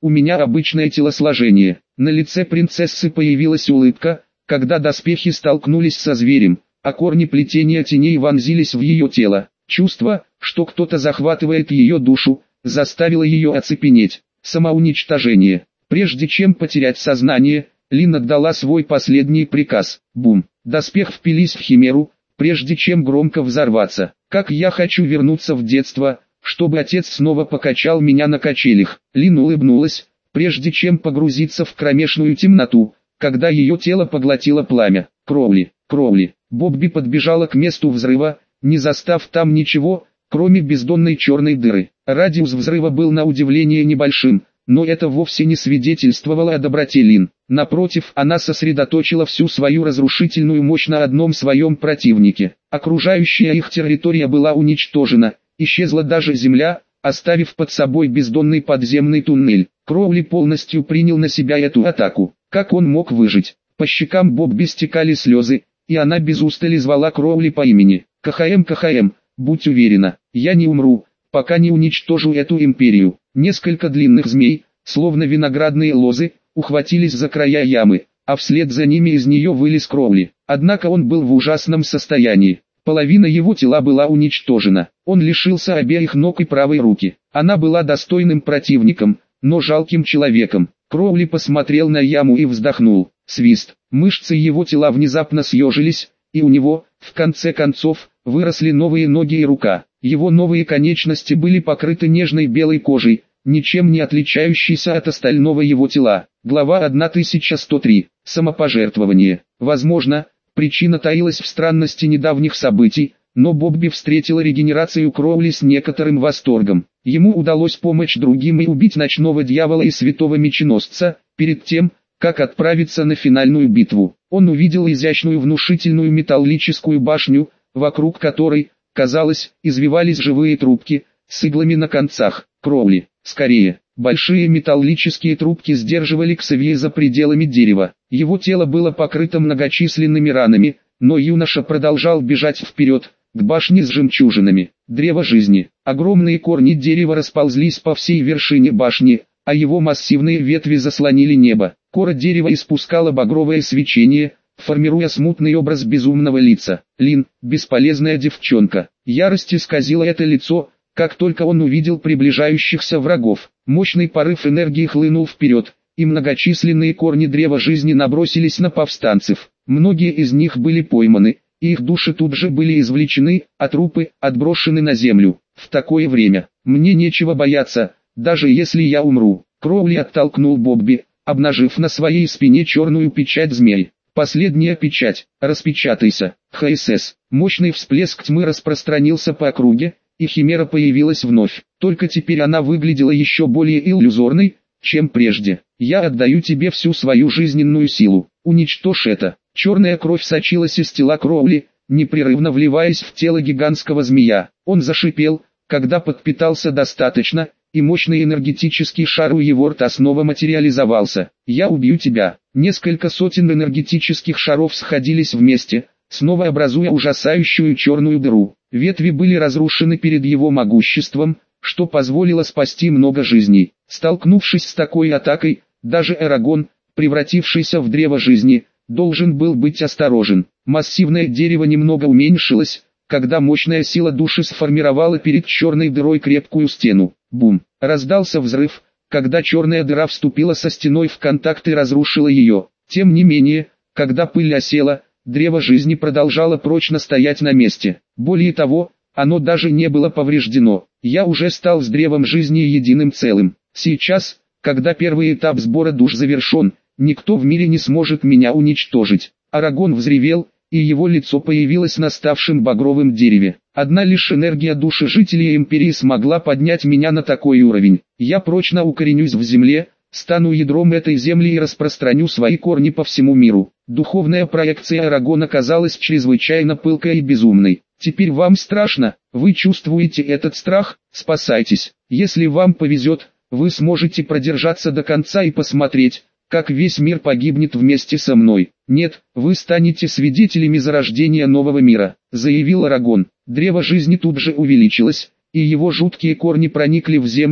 у меня обычное телосложение». На лице принцессы появилась улыбка, когда доспехи столкнулись со зверем, а корни плетения теней вонзились в ее тело. Чувство, что кто-то захватывает ее душу, заставило ее оцепенеть. Самоуничтожение. Прежде чем потерять сознание, Лин отдала свой последний приказ. Бум. Доспех впились в химеру, прежде чем громко взорваться. «Как я хочу вернуться в детство, чтобы отец снова покачал меня на качелях». Лин улыбнулась, прежде чем погрузиться в кромешную темноту, когда ее тело поглотило пламя. Кроули, Кроули. Бобби подбежала к месту взрыва, не застав там ничего, кроме бездонной черной дыры. Радиус взрыва был на удивление небольшим, но это вовсе не свидетельствовало о доброте Лин. Напротив, она сосредоточила всю свою разрушительную мощь на одном своем противнике. Окружающая их территория была уничтожена, исчезла даже земля, оставив под собой бездонный подземный туннель. Кроули полностью принял на себя эту атаку. Как он мог выжить? По щекам Бобби стекали слезы, и она без устали звала Кроули по имени. «КХМ, КХМ, будь уверена, я не умру, пока не уничтожу эту империю». Несколько длинных змей, словно виноградные лозы, ухватились за края ямы, а вслед за ними из нее вылез Кроули. Однако он был в ужасном состоянии. Половина его тела была уничтожена. Он лишился обеих ног и правой руки. Она была достойным противником, но жалким человеком. Кроули посмотрел на яму и вздохнул. Свист. Мышцы его тела внезапно съежились, и у него, в конце концов, выросли новые ноги и рука. Его новые конечности были покрыты нежной белой кожей, ничем не отличающейся от остального его тела. Глава тысяча сто три. Самопожертвование. Возможно, причина таилась в странности недавних событий, но Бобби встретила регенерацию Кроули с некоторым восторгом. Ему удалось помочь другим и убить ночного дьявола и святого меченосца, перед тем, как отправиться на финальную битву. Он увидел изящную внушительную металлическую башню, вокруг которой, казалось, извивались живые трубки, с иглами на концах. Кроули, скорее! Большие металлические трубки сдерживали Ксавье за пределами дерева. Его тело было покрыто многочисленными ранами, но юноша продолжал бежать вперед, к башне с жемчужинами. Древо жизни. Огромные корни дерева расползлись по всей вершине башни, а его массивные ветви заслонили небо. Кора дерева испускала багровое свечение, формируя смутный образ безумного лица. Лин, бесполезная девчонка. Ярость исказила это лицо, как только он увидел приближающихся врагов. Мощный порыв энергии хлынул вперед, и многочисленные корни древа жизни набросились на повстанцев. Многие из них были пойманы, и их души тут же были извлечены, а трупы отброшены на землю. В такое время мне нечего бояться, даже если я умру. Кроули оттолкнул Бобби, обнажив на своей спине черную печать змей. Последняя печать. Распечатайся. ХСС. Мощный всплеск тьмы распространился по округе, и химера появилась вновь. Только теперь она выглядела еще более иллюзорной, чем прежде. Я отдаю тебе всю свою жизненную силу. Уничтожь это. Черная кровь сочилась из тела Кроули, непрерывно вливаясь в тело гигантского змея. Он зашипел, когда подпитался достаточно, и мощный энергетический шар у его рта снова материализовался. «Я убью тебя». Несколько сотен энергетических шаров сходились вместе, снова образуя ужасающую черную дыру. Ветви были разрушены перед его могуществом, что позволило спасти много жизней. Столкнувшись с такой атакой, даже Эрагон, превратившийся в древо жизни, должен был быть осторожен. Массивное дерево немного уменьшилось, когда мощная сила души сформировала перед черной дырой крепкую стену. Бум! Раздался взрыв, когда черная дыра вступила со стеной в контакт и разрушила ее. Тем не менее, когда пыль осела, древо жизни продолжало прочно стоять на месте. Более того, оно даже не было повреждено. Я уже стал с древом жизни единым целым. Сейчас, когда первый этап сбора душ завершен, никто в мире не сможет меня уничтожить. Арагон взревел, и его лицо появилось на ставшем багровом дереве. Одна лишь энергия души жителей Империи смогла поднять меня на такой уровень. Я прочно укоренюсь в земле, стану ядром этой земли и распространю свои корни по всему миру. Духовная проекция Арагона казалась чрезвычайно пылкой и безумной. Теперь вам страшно? Вы чувствуете этот страх? Спасайтесь. Если вам повезет, вы сможете продержаться до конца и посмотреть, как весь мир погибнет вместе со мной. Нет, вы станете свидетелями зарождения нового мира, заявил Арагон. Древо жизни тут же увеличилось, и его жуткие корни проникли в землю,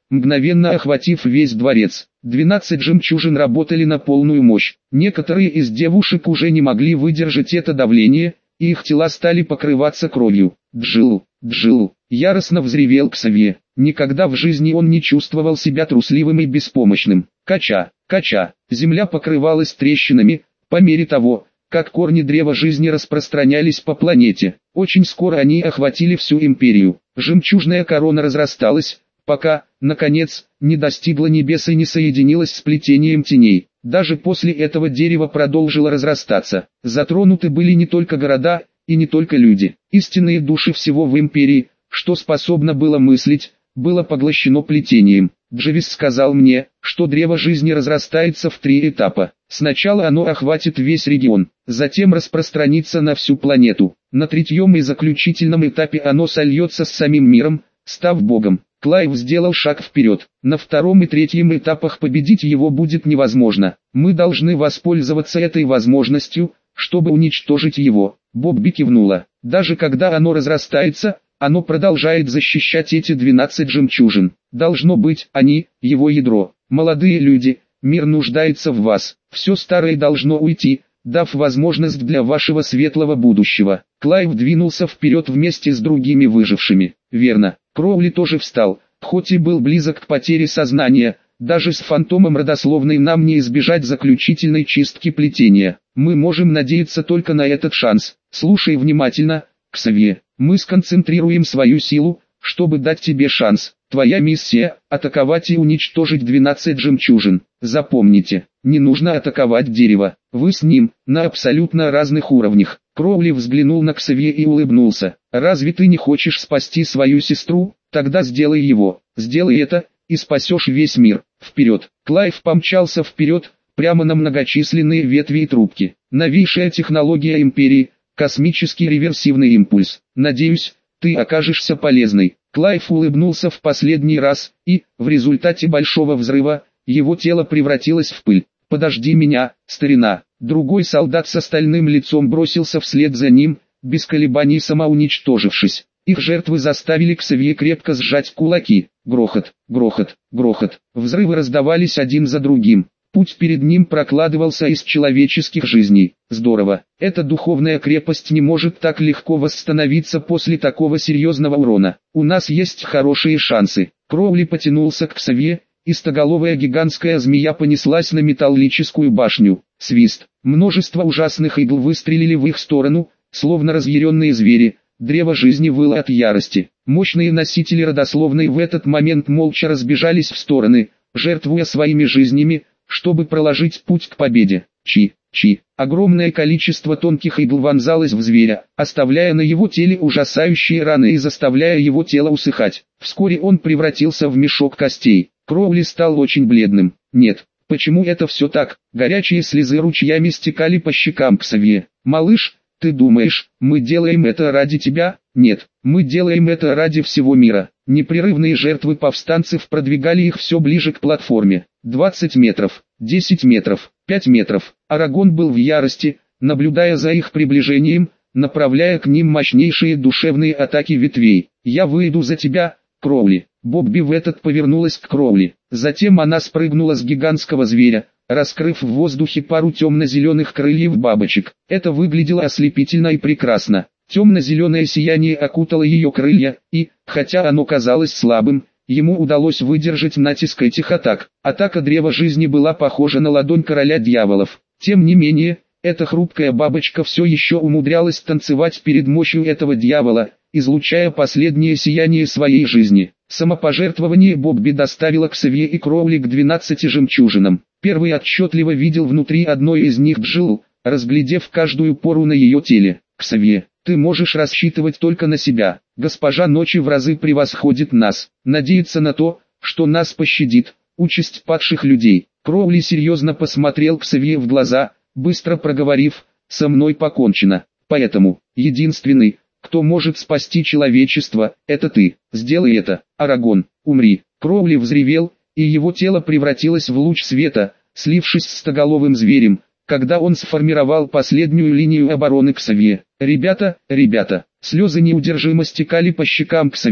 мгновенно охватив весь дворец. Двенадцать жемчужин работали на полную мощь. Некоторые из девушек уже не могли выдержать это давление, и их тела стали покрываться кровью. «Джил, Джил!» — яростно взревел Ксавье. Никогда в жизни он не чувствовал себя трусливым и беспомощным. Кача, кача, земля покрывалась трещинами, по мере того, как корни древа жизни распространялись по планете. Очень скоро они охватили всю империю. Жемчужная корона разрасталась, пока, наконец, не достигла небес и не соединилась с плетением теней. Даже после этого дерево продолжило разрастаться. Затронуты были не только города, и не только люди. Истинные души всего в империи, что способно было мыслить, было поглощено плетением. Дживис сказал мне, что древо жизни разрастается в три этапа. Сначала оно охватит весь регион, затем распространится на всю планету. На третьем и заключительном этапе оно сольется с самим миром, став богом. Клайв сделал шаг вперед. На втором и третьем этапах победить его будет невозможно. Мы должны воспользоваться этой возможностью, чтобы уничтожить его. Бобби кивнула. Даже когда оно разрастается, оно продолжает защищать эти двенадцать жемчужин. Должно быть, они, его ядро. Молодые люди, мир нуждается в вас. Все старое должно уйти, дав возможность для вашего светлого будущего. Клайв двинулся вперед вместе с другими выжившими. Верно, Кроули тоже встал, хоть и был близок к потере сознания. Даже с фантомом родословной нам не избежать заключительной чистки плетения. Мы можем надеяться только на этот шанс. Слушай внимательно, Ксавье. Мы сконцентрируем свою силу, чтобы дать тебе шанс. Твоя миссия – атаковать и уничтожить двенадцать жемчужин. Запомните, не нужно атаковать дерево. Вы с ним, на абсолютно разных уровнях. Кроули взглянул на Ксавье и улыбнулся. Разве ты не хочешь спасти свою сестру? Тогда сделай его. Сделай это, и спасешь весь мир. Вперед! Клайв помчался вперед, прямо на многочисленные ветви и трубки. Новейшая технология империи, космический реверсивный импульс. Надеюсь, ты окажешься полезной. Клайв улыбнулся в последний раз, и, в результате большого взрыва, его тело превратилось в пыль. «Подожди меня, старина!» Другой солдат с стальным лицом бросился вслед за ним, без колебаний самоуничтожившись. Их жертвы заставили Ксавье крепко сжать кулаки. Грохот, грохот, грохот. Взрывы раздавались один за другим. Путь перед ним прокладывался из человеческих жизней. Здорово. Эта духовная крепость не может так легко восстановиться после такого серьезного урона. У нас есть хорошие шансы. Кроули потянулся к Ксавье, и стоголовая гигантская змея понеслась на металлическую башню. Свист. Множество ужасных игл выстрелили в их сторону, словно разъяренные звери. Древо жизни выло от ярости. Мощные носители родословной в этот момент молча разбежались в стороны, жертвуя своими жизнями, чтобы проложить путь к победе. Чи, чи. Огромное количество тонких игл вонзалось в зверя, оставляя на его теле ужасающие раны и заставляя его тело усыхать. Вскоре он превратился в мешок костей. Кроули стал очень бледным. Нет, почему это все так? Горячие слезы ручьями стекали по щекам Ксавье. «Малыш, ты думаешь, мы делаем это ради тебя? Нет, мы делаем это ради всего мира». Непрерывные жертвы повстанцев продвигали их все ближе к платформе. двадцать метров, десять метров, пять метров. Арагон был в ярости, наблюдая за их приближением, направляя к ним мощнейшие душевные атаки ветвей. «Я выйду за тебя, Кроули». Бобби в этот повернулась к Кроули. Затем она спрыгнула с гигантского зверя, раскрыв в воздухе пару темно-зеленых крыльев бабочек. Это выглядело ослепительно и прекрасно. Темно-зеленое сияние окутало ее крылья, и, хотя оно казалось слабым, ему удалось выдержать натиск этих атак. Атака древа жизни была похожа на ладонь короля дьяволов. Тем не менее, эта хрупкая бабочка все еще умудрялась танцевать перед мощью этого дьявола, излучая последнее сияние своей жизни. Самопожертвование Бобби доставило Ксавье и Кроули к двенадцати жемчужинам. Первый отчетливо видел внутри одной из них Джил, разглядев каждую пору на ее теле. «Ксавье, ты можешь рассчитывать только на себя. Госпожа Ночи в разы превосходит нас. Надеяться на то, что нас пощадит, участь падших людей». Кроули серьезно посмотрел Ксавье в глаза, быстро проговорив: «Со мной покончено. Поэтому, единственный, кто может спасти человечество, это ты. Сделай это, Арагон, умри». Кроули взревел, и его тело превратилось в луч света, слившись с стоголовым зверем, когда он сформировал последнюю линию обороны Ксавье. «Ребята, ребята!» Слезы неудержимо стекали по щекам Ксавье,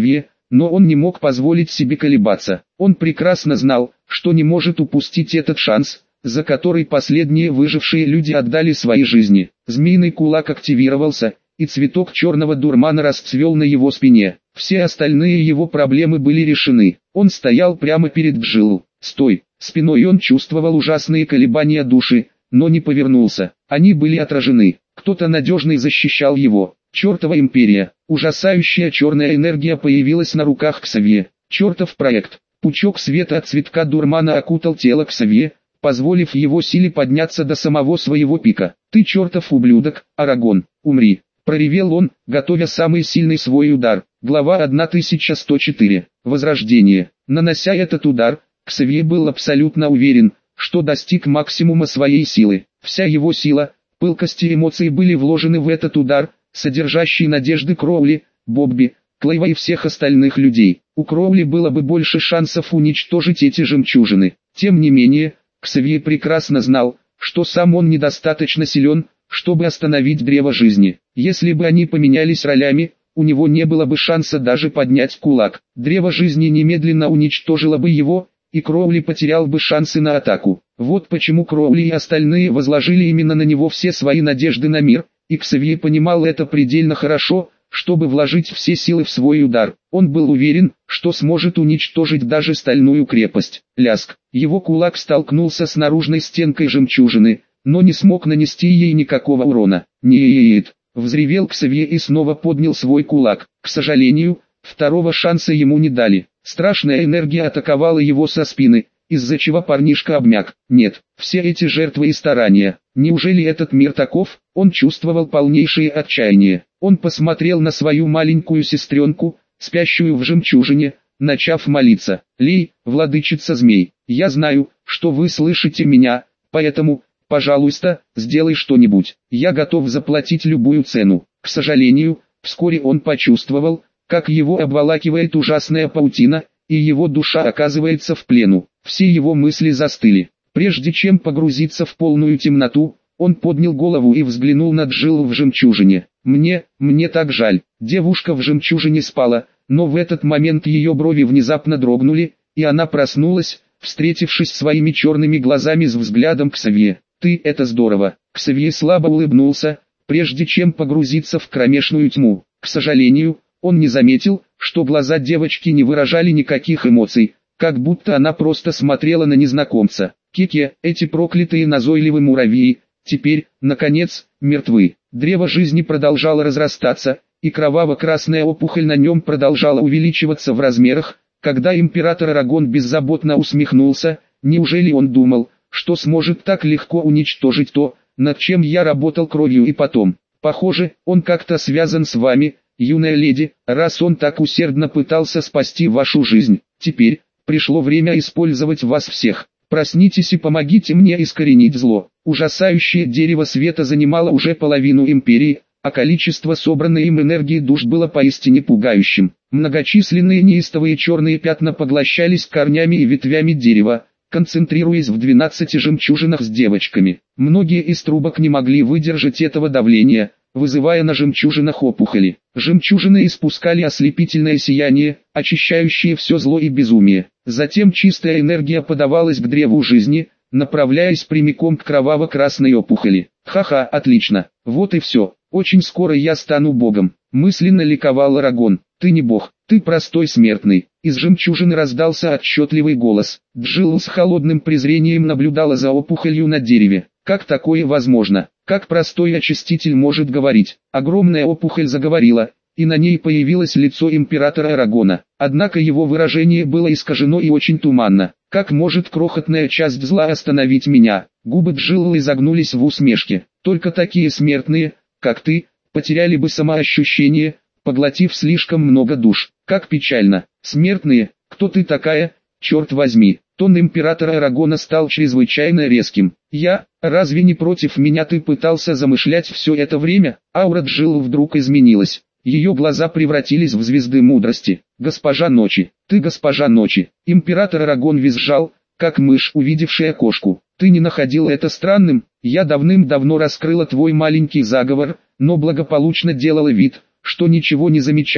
но он не мог позволить себе колебаться. Он прекрасно знал, что не может упустить этот шанс, за который последние выжившие люди отдали свои жизни. Змеиный кулак активировался, и цветок черного дурмана расцвел на его спине. Все остальные его проблемы были решены. Он стоял прямо перед Джилл. Стой! Спиной он чувствовал ужасные колебания души, но не повернулся. Они были отражены. Кто-то надежный защищал его. Чертова империя. Ужасающая черная энергия появилась на руках Ксавье. Чертов проект. Пучок света от цветка дурмана окутал тело Ксавье, позволив его силе подняться до самого своего пика. «Ты чертов ублюдок, Арагон, умри!» — проревел он, готовя самый сильный свой удар. Глава тысяча сто четыре. Возрождение. Нанося этот удар, Ксавье был абсолютно уверен, что достиг максимума своей силы. Вся его сила, пылкость и эмоции были вложены в этот удар, содержащий надежды Кроули, Бобби, Клейва и всех остальных людей. У Кроули было бы больше шансов уничтожить эти жемчужины. Тем не менее, Ксавье прекрасно знал, что сам он недостаточно силен, чтобы остановить древо жизни. Если бы они поменялись ролями, у него не было бы шанса даже поднять кулак. Древо жизни немедленно уничтожило бы его, и Кроули потерял бы шансы на атаку. Вот почему Кроули и остальные возложили именно на него все свои надежды на мир, и Ксавье понимал это предельно хорошо, чтобы вложить все силы в свой удар. Он был уверен, что сможет уничтожить даже стальную крепость. Ляск. Его кулак столкнулся с наружной стенкой жемчужины, но не смог нанести ей никакого урона. «Нет!» — взревел Ксавье и снова поднял свой кулак. К сожалению, второго шанса ему не дали. Страшная энергия атаковала его со спины, из-за чего парнишка обмяк. Нет, все эти жертвы и старания. Неужели этот мир таков? Он чувствовал полнейшее отчаяние. Он посмотрел на свою маленькую сестренку, спящую в жемчужине, начав молиться. «Лей, владычица змей, я знаю, что вы слышите меня, поэтому, пожалуйста, сделай что-нибудь. Я готов заплатить любую цену». К сожалению, вскоре он почувствовал, как его обволакивает ужасная паутина, и его душа оказывается в плену. Все его мысли застыли. Прежде чем погрузиться в полную темноту, он поднял голову и взглянул на Джилл в жемчужине. «Мне, мне так жаль». Девушка в жемчужине спала, но в этот момент ее брови внезапно дрогнули, и она проснулась, встретившись своими черными глазами с взглядом Ксавье. «Ты, это здорово». Ксавье слабо улыбнулся, прежде чем погрузиться в кромешную тьму. К сожалению, он не заметил, что глаза девочки не выражали никаких эмоций, как будто она просто смотрела на незнакомца. Кеке, эти проклятые назойливые муравьи, теперь, наконец, мертвы. Древо жизни продолжало разрастаться, и кроваво-красная опухоль на нем продолжала увеличиваться в размерах, когда император Арагон беззаботно усмехнулся. Неужели он думал, что сможет так легко уничтожить то, над чем я работал кровью и потом? Похоже, он как-то связан с вами, юная леди, раз он так усердно пытался спасти вашу жизнь. Теперь, пришло время использовать вас всех. Проснитесь и помогите мне искоренить зло». Ужасающее дерево света занимало уже половину империи, а количество собранной им энергии душ было поистине пугающим. Многочисленные неистовые черные пятна поглощались корнями и ветвями дерева, концентрируясь в двенадцати жемчужинах с девочками. Многие из трубок не могли выдержать этого давления, вызывая на жемчужинах опухоли. Жемчужины испускали ослепительное сияние, очищающее все зло и безумие. Затем чистая энергия подавалась к древу жизни, направляясь прямиком к кроваво-красной опухоли. «Ха-ха, отлично, вот и все, очень скоро я стану богом», — мысленно ликовал Арагон. «Ты не бог, ты простой смертный». Из жемчужины раздался отчетливый голос. Джилл с холодным презрением наблюдала за опухолью на дереве. Как такое возможно? Как простой очиститель может говорить? Огромная опухоль заговорила, и на ней появилось лицо императора Арагона. Однако его выражение было искажено и очень туманно. «Как может крохотная часть зла остановить меня?» Губы Джилл изогнулись в усмешке. «Только такие смертные, как ты, потеряли бы самоощущение, поглотив слишком много душ. Как печально. Смертные, кто ты такая, черт возьми?» Тон императора Арагона стал чрезвычайно резким. «Я, разве не против меня ты пытался замышлять все это время?» Аура Джилл вдруг изменилась. Ее глаза превратились в звезды мудрости. «Госпожа Ночи, ты госпожа Ночи». Император Арагон визжал, как мышь, увидевшая кошку. «Ты не находил это странным? Я давным-давно раскрыла твой маленький заговор, но благополучно делала вид, что ничего не замечаю,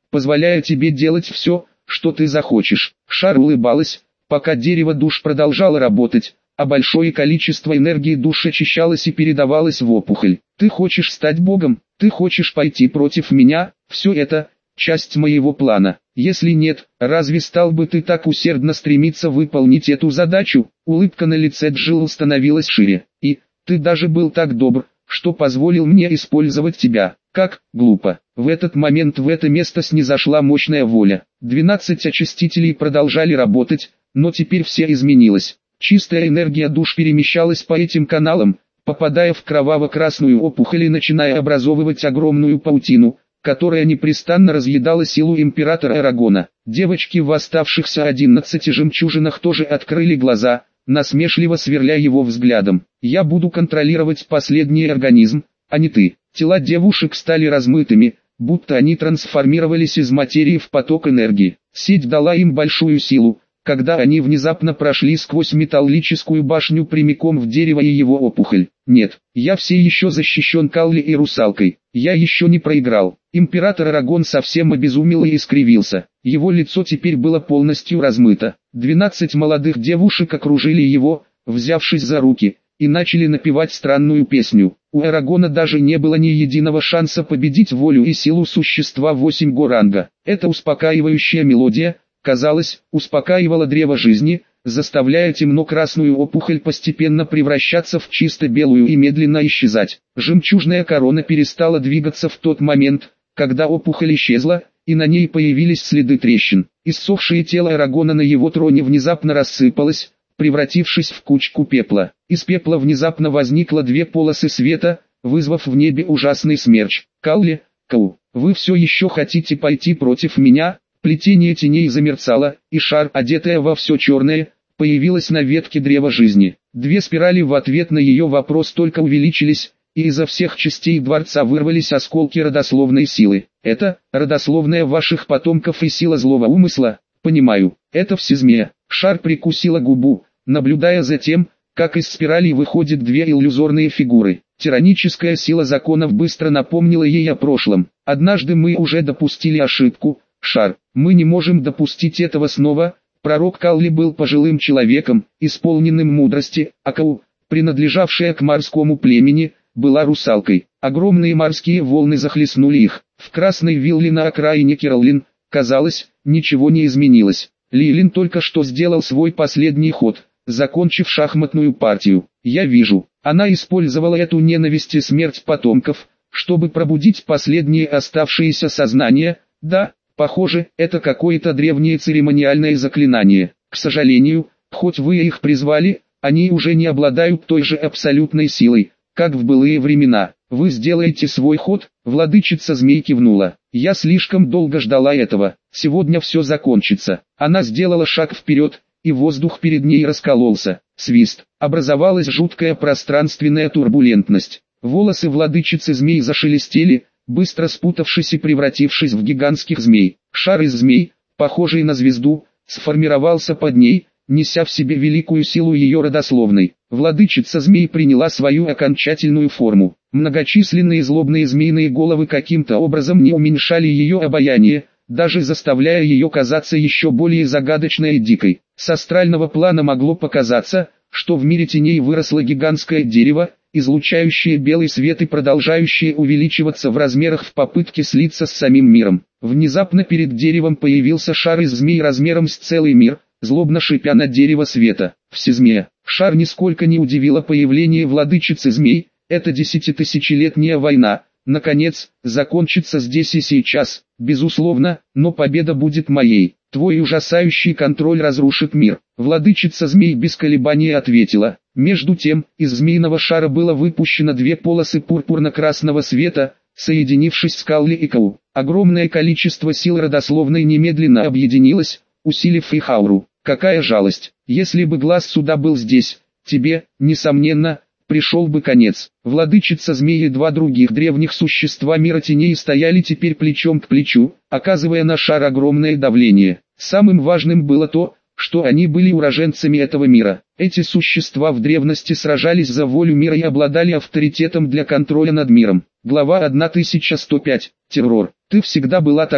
позволяя тебе делать все, что ты захочешь. Шар улыбалась, пока дерево душ продолжало работать, а большое количество энергии душ очищалось и передавалось в опухоль. Ты хочешь стать Богом, ты хочешь пойти против меня, все это – часть моего плана. Если нет, разве стал бы ты так усердно стремиться выполнить эту задачу? Улыбка на лице Джилл становилась шире. И, ты даже был так добр, что позволил мне использовать тебя. Как глупо. В этот момент в это место снизошла мощная воля. Двенадцать очистителей продолжали работать, но теперь все изменилось. Чистая энергия душ перемещалась по этим каналам, попадая в кроваво-красную опухоль и начиная образовывать огромную паутину, которая непрестанно разъедала силу императора Эрагона. Девочки в оставшихся одиннадцати жемчужинах тоже открыли глаза, насмешливо сверля его взглядом. «Я буду контролировать последний организм, а не ты». Тела девушек стали размытыми, будто они трансформировались из материи в поток энергии. Сеть дала им большую силу, когда они внезапно прошли сквозь металлическую башню прямиком в дерево и его опухоль. Нет, я все еще защищен Калли и русалкой. Я еще не проиграл. Император Эрагон совсем обезумел и искривился. Его лицо теперь было полностью размыто. Двенадцать молодых девушек окружили его, взявшись за руки, и начали напевать странную песню. У Эрагона даже не было ни единого шанса победить волю и силу существа восемь го ранга. Эта успокаивающая мелодия, казалось, успокаивала древо жизни, заставляя темно-красную опухоль постепенно превращаться в чисто белую и медленно исчезать. Жемчужная корона перестала двигаться в тот момент, когда опухоль исчезла, и на ней появились следы трещин. Иссохшее тело Эрагона на его троне внезапно рассыпалось, превратившись в кучку пепла. Из пепла внезапно возникло две полосы света, вызвав в небе ужасный смерч. «Калли, Кау, вы все еще хотите пойти против меня?» Плетение теней замерцало, и шар, одетая во все черное, появилась на ветке древа жизни. Две спирали в ответ на ее вопрос только увеличились, и изо всех частей дворца вырвались осколки родословной силы. Это, родословная ваших потомков и сила злого умысла? Понимаю, это всезмея. Шар прикусила губу, наблюдая за тем, как из спиралей выходят две иллюзорные фигуры. Тираническая сила законов быстро напомнила ей о прошлом. Однажды мы уже допустили ошибку, Шар, мы не можем допустить этого снова. Пророк Калли был пожилым человеком, исполненным мудрости, а Кау, принадлежавшая к морскому племени, была русалкой. Огромные морские волны захлестнули их. В красной вилле на окраине Кираллин, казалось, ничего не изменилось. Лилин только что сделал свой последний ход, закончив шахматную партию. Я вижу, она использовала эту ненависть и смерть потомков, чтобы пробудить последние оставшиеся сознания. Да, похоже, это какое-то древнее церемониальное заклинание. К сожалению, хоть вы их призвали, они уже не обладают той же абсолютной силой, как в былые времена. Вы сделаете свой ход? Владычица змей кивнула. Я слишком долго ждала этого. Сегодня все закончится. Она сделала шаг вперед, и воздух перед ней раскололся. Свист. Образовалась жуткая пространственная турбулентность. Волосы владычицы змей зашелестели, быстро спутавшись и превратившись в гигантских змей. Шар из змей, похожий на звезду, сформировался под ней, неся в себе великую силу ее родословной. Владычица змей приняла свою окончательную форму. Многочисленные злобные змеиные головы каким-то образом не уменьшали ее обаяние, даже заставляя ее казаться еще более загадочной и дикой. С астрального плана могло показаться, что в мире теней выросло гигантское дерево, излучающее белый свет и продолжающее увеличиваться в размерах в попытке слиться с самим миром. Внезапно перед деревом появился шар из змей размером с целый мир, злобно шипя на дерево света. Всезмея. Шар нисколько не удивило появление владычицы змей. Эта десятитысячелетняя война, наконец, закончится здесь и сейчас, безусловно, но победа будет моей. Твой ужасающий контроль разрушит мир. Владычица змей без колебаний ответила. Между тем, из змеиного шара было выпущено две полосы пурпурно-красного света, соединившись с Калли и Кау. Огромное количество сил родословной немедленно объединилось, усилив их ауру. Какая жалость, если бы глаз суда был здесь, тебе, несомненно, пришел бы конец. Владычица змеи и два других древних существа мира теней стояли теперь плечом к плечу, оказывая на шар огромное давление. Самым важным было то, что они были уроженцами этого мира. Эти существа в древности сражались за волю мира и обладали авторитетом для контроля над миром. Глава тысяча сто пять. Террор. Ты всегда была такой,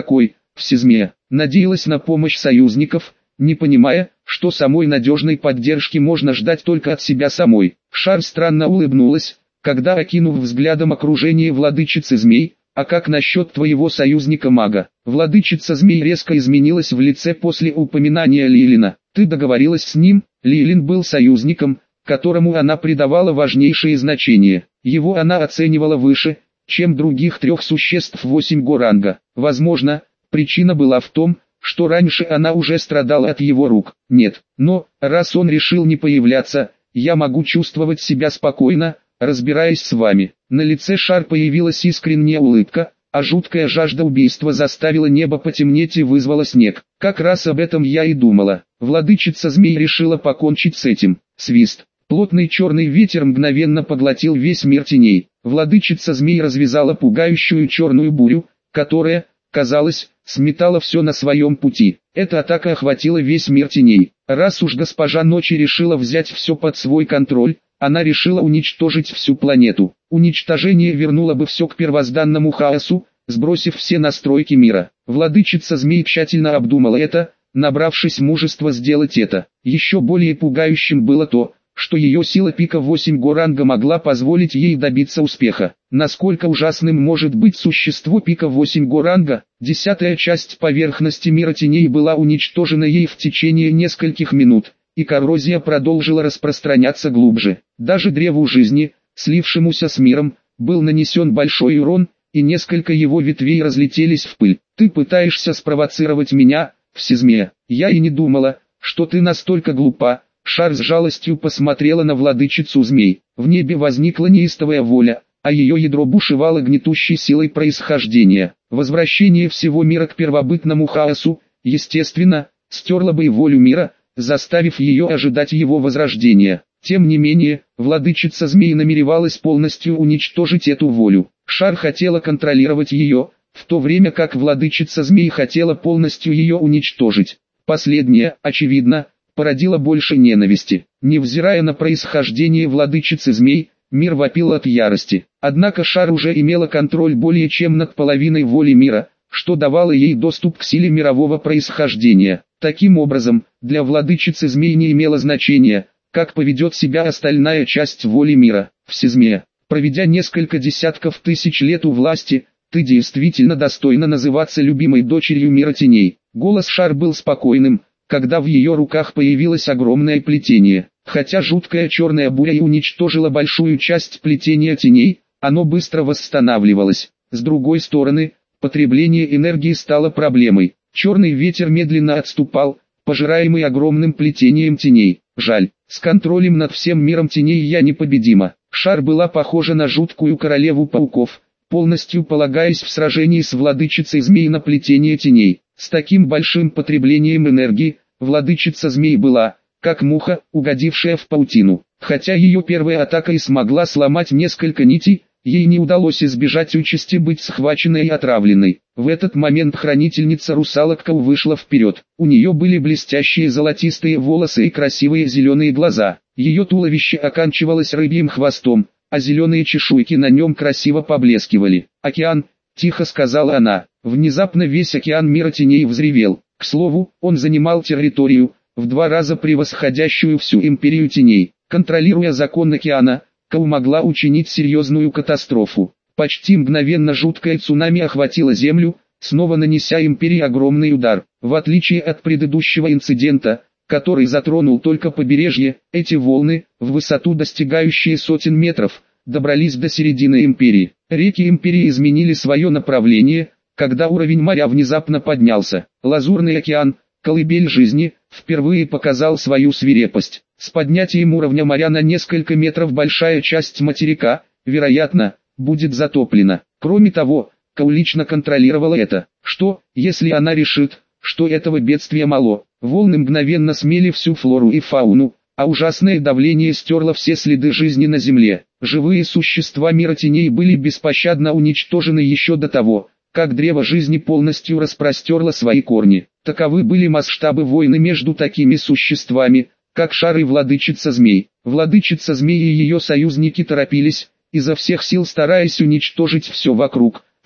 Всезмея надеялась на помощь союзников, не понимая, что самой надежной поддержки можно ждать только от себя самой. Шар странно улыбнулась, когда, окинув взглядом окружение владычицы змей: «А как насчет твоего союзника-мага?» Владычица змей резко изменилась в лице после упоминания Лилина. «Ты договорилась с ним?» Лилин был союзником, которому она придавала важнейшее значение. Его она оценивала выше, чем других трех существ восьмого ранга. Возможно, причина была в том, что раньше она уже страдала от его рук. Нет, но, раз он решил не появляться, я могу чувствовать себя спокойно, разбираясь с вами». На лице Шар появилась искренняя улыбка, а жуткая жажда убийства заставила небо потемнеть и вызвала снег. Как раз об этом я и думала. Владычица змей решила покончить с этим. Свист. Плотный черный ветер мгновенно поглотил весь мир теней. Владычица змей развязала пугающую черную бурю, которая, казалось, сметала все на своем пути. Эта атака охватила весь мир теней. Раз уж госпожа Ночи решила взять все под свой контроль, она решила уничтожить всю планету. Уничтожение вернуло бы все к первозданному хаосу, сбросив все настройки мира. Владычица змей тщательно обдумала это, набравшись мужества сделать это. Еще более пугающим было то, что ее сила пика восьмого ранга могла позволить ей добиться успеха. Насколько ужасным может быть существо пика восьмого ранга? Десятая часть поверхности мира теней была уничтожена ей в течение нескольких минут, и коррозия продолжила распространяться глубже. Даже древу жизни, слившемуся с миром, был нанесен большой урон, и несколько его ветвей разлетелись в пыль. «Ты пытаешься спровоцировать меня, Всезмея? Я и не думала, что ты настолько глупа». Шар с жалостью посмотрела на владычицу змей. В небе возникла неистовая воля, а ее ядро бушевало гнетущей силой происхождения. Возвращение всего мира к первобытному хаосу, естественно, стерло бы и волю мира, заставив ее ожидать его возрождения. Тем не менее, владычица змей намеревалась полностью уничтожить эту волю. Шар хотела контролировать ее, в то время как владычица змей хотела полностью ее уничтожить. Последнее, очевидно, породило больше ненависти. Невзирая на происхождение владычицы змей, мир вопил от ярости. Однако Шар уже имела контроль более чем над половиной воли мира, что давало ей доступ к силе мирового происхождения. Таким образом, для владычицы змей не имело значения, как поведет себя остальная часть воли мира. Всезмея, проведя несколько десятков тысяч лет у власти, ты действительно достойна называться любимой дочерью мира теней. Голос Шар был спокойным, когда в ее руках появилось огромное плетение. Хотя жуткая черная буря и уничтожила большую часть плетения теней, оно быстро восстанавливалось. С другой стороны, потребление энергии стало проблемой. Черный ветер медленно отступал, пожираемый огромным плетением теней. Жаль, с контролем над всем миром теней я непобедима. Шар была похожа на жуткую королеву пауков, полностью полагаясь в сражении с владычицей змей на плетение теней. С таким большим потреблением энергии, владычица змей была, как муха, угодившая в паутину. Хотя ее первая атака и смогла сломать несколько нитей, ей не удалось избежать участи быть схваченной и отравленной. В этот момент хранительница русалок Кау вышла вперед. У нее были блестящие золотистые волосы и красивые зеленые глаза. Ее туловище оканчивалось рыбьим хвостом, а зеленые чешуйки на нем красиво поблескивали. «Океан», — тихо сказала она. Внезапно весь океан мира теней взревел. К слову, он занимал территорию, в два раза превосходящую всю империю теней. Контролируя закон океана, Кау могла учинить серьезную катастрофу. Почти мгновенно жуткое цунами охватило землю, снова нанеся империи огромный удар. В отличие от предыдущего инцидента, который затронул только побережье, эти волны, в высоту достигающие сотен метров, добрались до середины империи. Реки империи изменили свое направление, когда уровень моря внезапно поднялся. Лазурный океан, колыбель жизни, впервые показал свою свирепость. С поднятием уровня моря на несколько метров большая часть материка, вероятно, будет затоплена. Кроме того, Кау лично контролировала это. Что, если она решит, что этого бедствия мало? Волны мгновенно смели всю флору и фауну, а ужасное давление стерло все следы жизни на земле. Живые существа мира теней были беспощадно уничтожены еще до того, как древо жизни полностью распростерло свои корни. Таковы были масштабы войны между такими существами, как Шар и владычица змей. Владычица змей и ее союзники торопились, изо всех сил стараясь уничтожить все вокруг,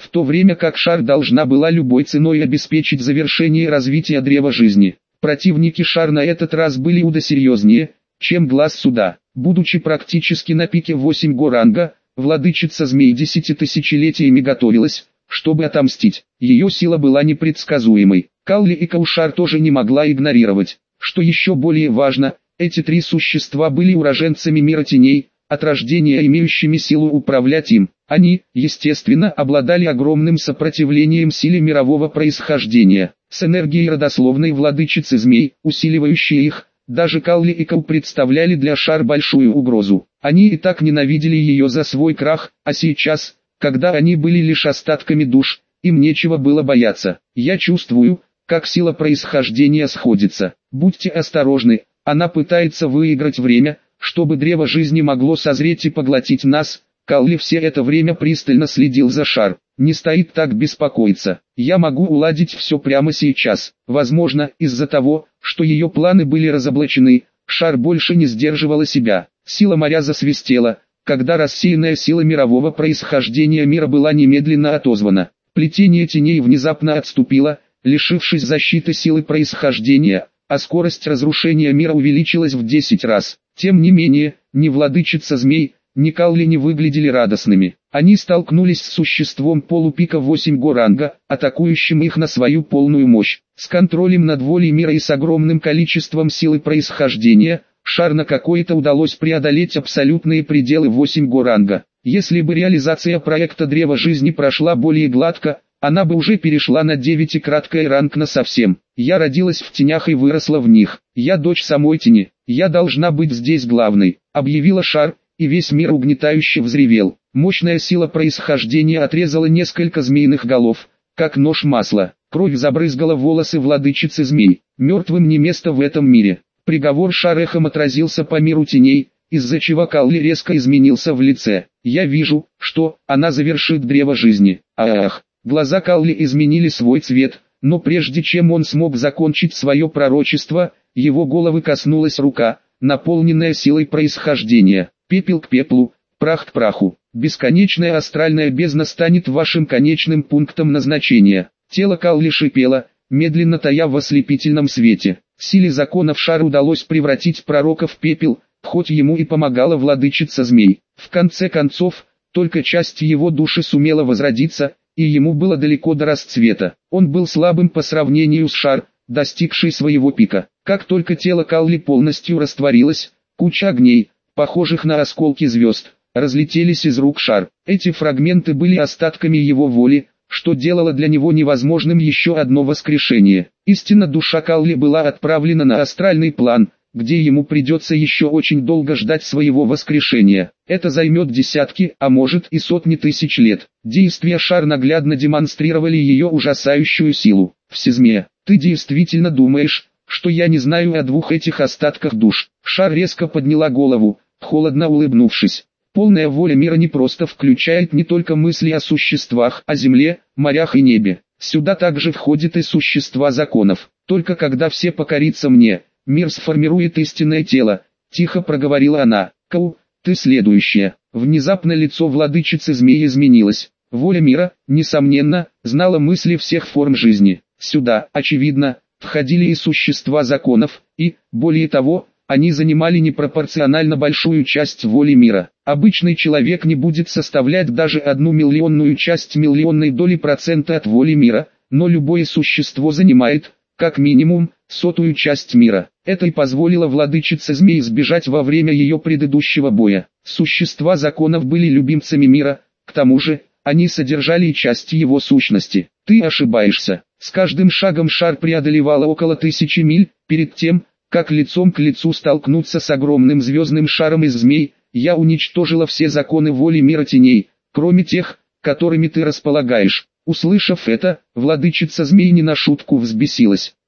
в то время как шар должна была любой ценой обеспечить завершение развития древа жизни. Противники шар на этот раз были куда серьезнее, чем глаз суда. Будучи практически на пике восемь го ранга, владычица змей десятитысячелетиями готовилась, чтобы отомстить. Ее сила была непредсказуемой. Калли и Каушар тоже не могла игнорировать. Что еще более важно, эти три существа были уроженцами мира теней, от рождения имеющими силу управлять им. Они, естественно, обладали огромным сопротивлением силе мирового происхождения, с энергией родословной владычицы змей, усиливающей их. Даже Калли и Кау представляли для шар большую угрозу. Они и так ненавидели ее за свой крах, а сейчас, когда они были лишь остатками душ, им нечего было бояться. Я чувствую, как сила происхождения сходится. Будьте осторожны, она пытается выиграть время, чтобы древо жизни могло созреть и поглотить нас. Калли все это время пристально следил за шар. Не стоит так беспокоиться. Я могу уладить все прямо сейчас. Возможно, из-за того, что ее планы были разоблачены, шар больше не сдерживала себя. Сила моря засвистела, когда рассеянная сила мирового происхождения мира была немедленно отозвана. Плетение теней внезапно отступило, лишившись защиты силы происхождения, а скорость разрушения мира увеличилась в десять раз. Тем не менее, ни владычица змей, ни Калли не выглядели радостными. Они столкнулись с существом полупика восемь го ранга, атакующим их на свою полную мощь. С контролем над волей мира и с огромным количеством силы происхождения, шар на какое-то удалось преодолеть абсолютные пределы восемь го ранга. Если бы реализация проекта Древа Жизни прошла более гладко, она бы уже перешла на девятикратный ранг насовсем. Я родилась в тенях и выросла в них. Я дочь самой тени. Я должна быть здесь главной, объявила шар, и весь мир угнетающе взревел. Мощная сила происхождения отрезала несколько змеиных голов, как нож масла. Кровь забрызгала волосы владычицы змей. Мертвым не место в этом мире. Приговор шар эхом отразился по миру теней, из-за чего Калли резко изменился в лице. Я вижу, что она завершит древо жизни. Ах! Глаза Калли изменили свой цвет, но прежде чем он смог закончить свое пророчество, его головы коснулась рука, наполненная силой происхождения. Пепел к пеплу, прах к праху. Бесконечная астральная бездна станет вашим конечным пунктом назначения. Тело Калли шипело, медленно тая в ослепительном свете. Силе законов шар удалось превратить пророка в пепел, хоть ему и помогала владычица змей. В конце концов, только часть его души сумела возродиться, и ему было далеко до расцвета. Он был слабым по сравнению с шар, достигший своего пика. Как только тело Калли полностью растворилось, куча огней, похожих на осколки звезд, разлетелись из рук шар. Эти фрагменты были остатками его воли, что делало для него невозможным еще одно воскрешение. Истинно душа Калли была отправлена на астральный план, где ему придется еще очень долго ждать своего воскрешения. Это займет десятки, а может и сотни тысяч лет. Действия шар наглядно демонстрировали ее ужасающую силу. Всезмея, ты действительно думаешь, что я не знаю о двух этих остатках душ? Шар резко подняла голову, холодно улыбнувшись. Полная воля мира не просто включает не только мысли о существах, о земле, морях и небе. Сюда также входят и существа законов. Только когда все покорится мне, мир сформирует истинное тело, тихо проговорила она. Кау, ты следующая. Внезапно лицо владычицы змей изменилось. Воля мира, несомненно, знала мысли всех форм жизни. Сюда, очевидно, входили и существа законов, и, более того, они занимали непропорционально большую часть воли мира. Обычный человек не будет составлять даже одну миллионную часть миллионной доли процента от воли мира, но любое существо занимает, как минимум, сотую часть мира. Это и позволило владычице змей сбежать во время ее предыдущего боя. Существа законов были любимцами мира, к тому же, они содержали и часть его сущности. Ты ошибаешься. С каждым шагом шар преодолевала около тысячи миль, перед тем, как лицом к лицу столкнуться с огромным звездным шаром из змей, я уничтожила все законы воли мира теней, кроме тех, которыми ты располагаешь. Услышав это, владычица змей не на шутку взбесилась.